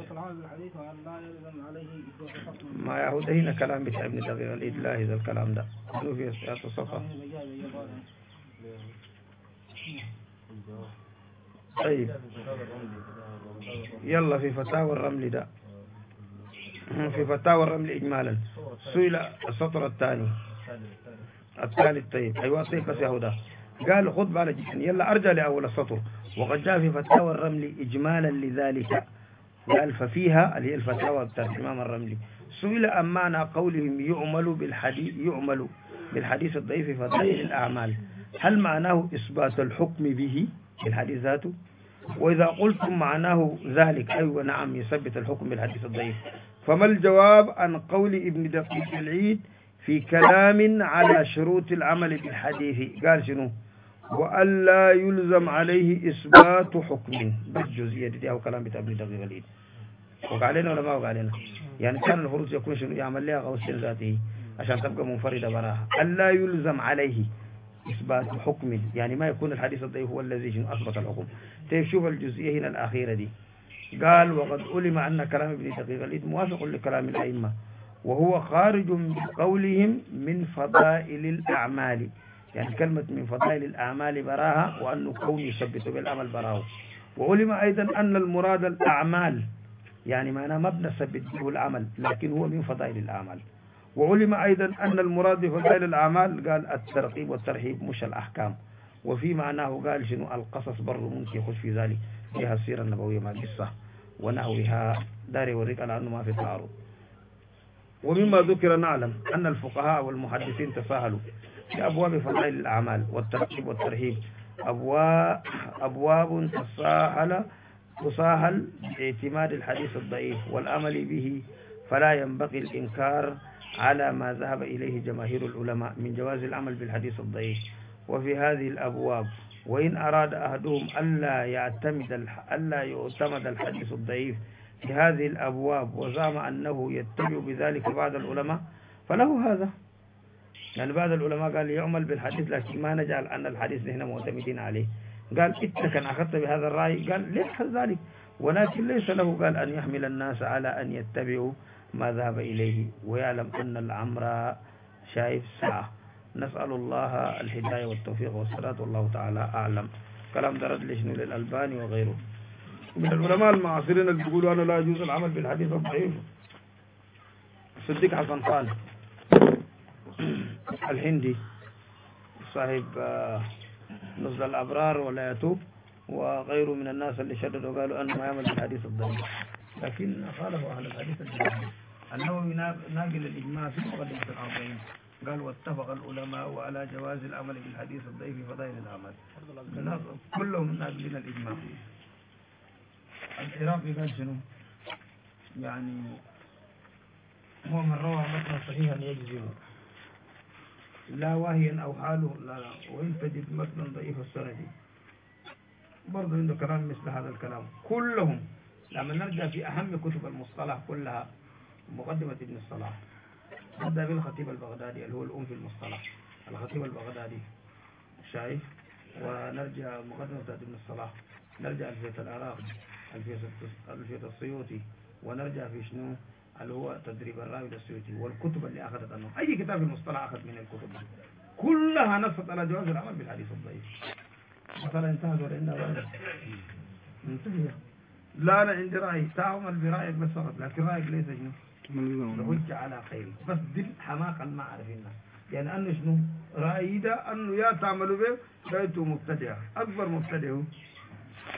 ما يهود هنا كلام بتاع ابن دقيق العيد لا هذا الكلام ده شنو في سياسة الصفحة. طيب يلا في فتاوى الرمل ده، في فتاوى الرمل إجمالا سئل السطر الثالث. طيب أيوة طيب يهودا قال خذ بالك يلا أرجع لأول السطر. وقد جاء في فتاوى الرمل إجمالا لذلك، قال ففيها اللي هي الفتاوى بتاعت الإمام الرملي سئل عن معنى قولهم يعمل بالحديث الضعيف في فضائل الأعمال، هل معناه إثبات الحكم به بالحديث ذاته؟ وإذا قلتم معناه ذلك أيوة نعم يثبت الحكم بالحديث الضعيف، فما الجواب عن قول ابن دقيق العيد في كلام على شروط العمل بالحديث؟ قال شنو؟ وألا يلزم عليه إثبات حكم، بس جزئية دي أو كلام بتاع ابن دقيق العيد. وقع علينا ولا ما وقع علينا؟ يعني كان الفروض يكون شنو يعمل لها غوث ذاته عشان تبقى منفردة براها. ألا يلزم عليه إثبات حكم، يعني ما يكون الحديث الضعيف هو الذي شنو أثبت الحكم. طيب شوف الجزئية هنا الأخيرة دي، قال وقد علم أن كلام ابن دقيق العيد موافق لكلام الأئمة، وهو خارج بقولهم من فضائل الأعمال، يعني كلمة من فضائل الأعمال براها، وأنه كون يثبت بالعمل براه. وعلم أيضا أن المراد الأعمال، يعني معناه ما بنثبت به العمل لكن هو من فضائل الأعمال. وعلم أيضا أن المراد بفضائل الأعمال قال الترغيب والترهيب مش الأحكام. وفي معناه قال شنو القصص بر ممكن يخش في ذلك فيها السيرة النبوية مع القصة ونحوها، دار يوريك على أنه ما في تعارض. ومما ذكر نعلم أن الفقهاء والمحدثين تساهلوا في أبواب فضائل الأعمال والترغيب والترهيب، أبواب تساهل باعتماد الحديث الضعيف والأمل به، فلا ينبغي الإنكار على ما ذهب إليه جماهير العلماء من جواز العمل بالحديث الضعيف. وفي هذه الأبواب وإن أراد أحدهم ألا يعتمد الحديث الضعيف في هذه الأبواب وزعم أنه يتبع بذلك بعض العلماء فله هذا، يعني بعض العلماء قال يعمل بالحديث لكن ما نجعل أن الحديث نحن معتمدين عليه. قال إنت كان أخذت بهذا الرأي، قال ليس ذلك، ولكن ليس له قال أن يحمل الناس على أن يتبعوا ما ذهب إليه، ويعلم أن الأمر شايف ساعة. نسأل الله الهداية والتوفيق والصلاة والله تعالى أعلم. كلام درد لشنو للألباني وغيره من العلماء المعاصرين اللي بيقولوا أنا لا يجوز العمل بالحديث الضعيف. صديق حسن خان الهندي صاحب نزل الأبرار ولا يتوب وغيره من الناس اللي شددوا قالوا أنه ما يعمل بالحديث الضعيف، لكن خالفوا أهل الحديث الضعيف. النووي ناقل الإجماع في مقدمة الأربعين قال واتفق العلماء على جواز العمل بالحديث الضعيف في فضائل الأعمال، كلهم ناقلين الإجماع. العراقي قال شنو؟ يعني هو من روى متنا صحيحا يجزم لا واهيا أو حاله لا، وإن تجد متنا ضعيف السند برضه عنده كلام مثل هذا الكلام. كلهم لما نرجع في أهم كتب المصطلح كلها مقدمة ابن الصلاح، نبدأ بالخطيب البغدادي اللي هو الأم في المصطلح، الخطيب البغدادي شايف، ونرجع مقدمة ابن الصلاح، نرجع ألفية العراقي، ألفية السيوطي، ونرجع في شنو اللي هو تدريب الراوي للسيوطي، والكتب اللي أخذت عنهم أي كتاب في المصطلح أخذ من الكتب كلها نصت على جواز العمل بالحديث الضعيف. مثلا انتهت ولا إنها منتهية. لا أنا عندي رأي تعمل برأيك بس فقط، لكن رأيك ليس شنو لهج على خير، بس دل حماقا ما عارفينها، يعني أنه شنو رأيي ده أنه يا تعملوا به بيته مبتدع، أكبر مبتدع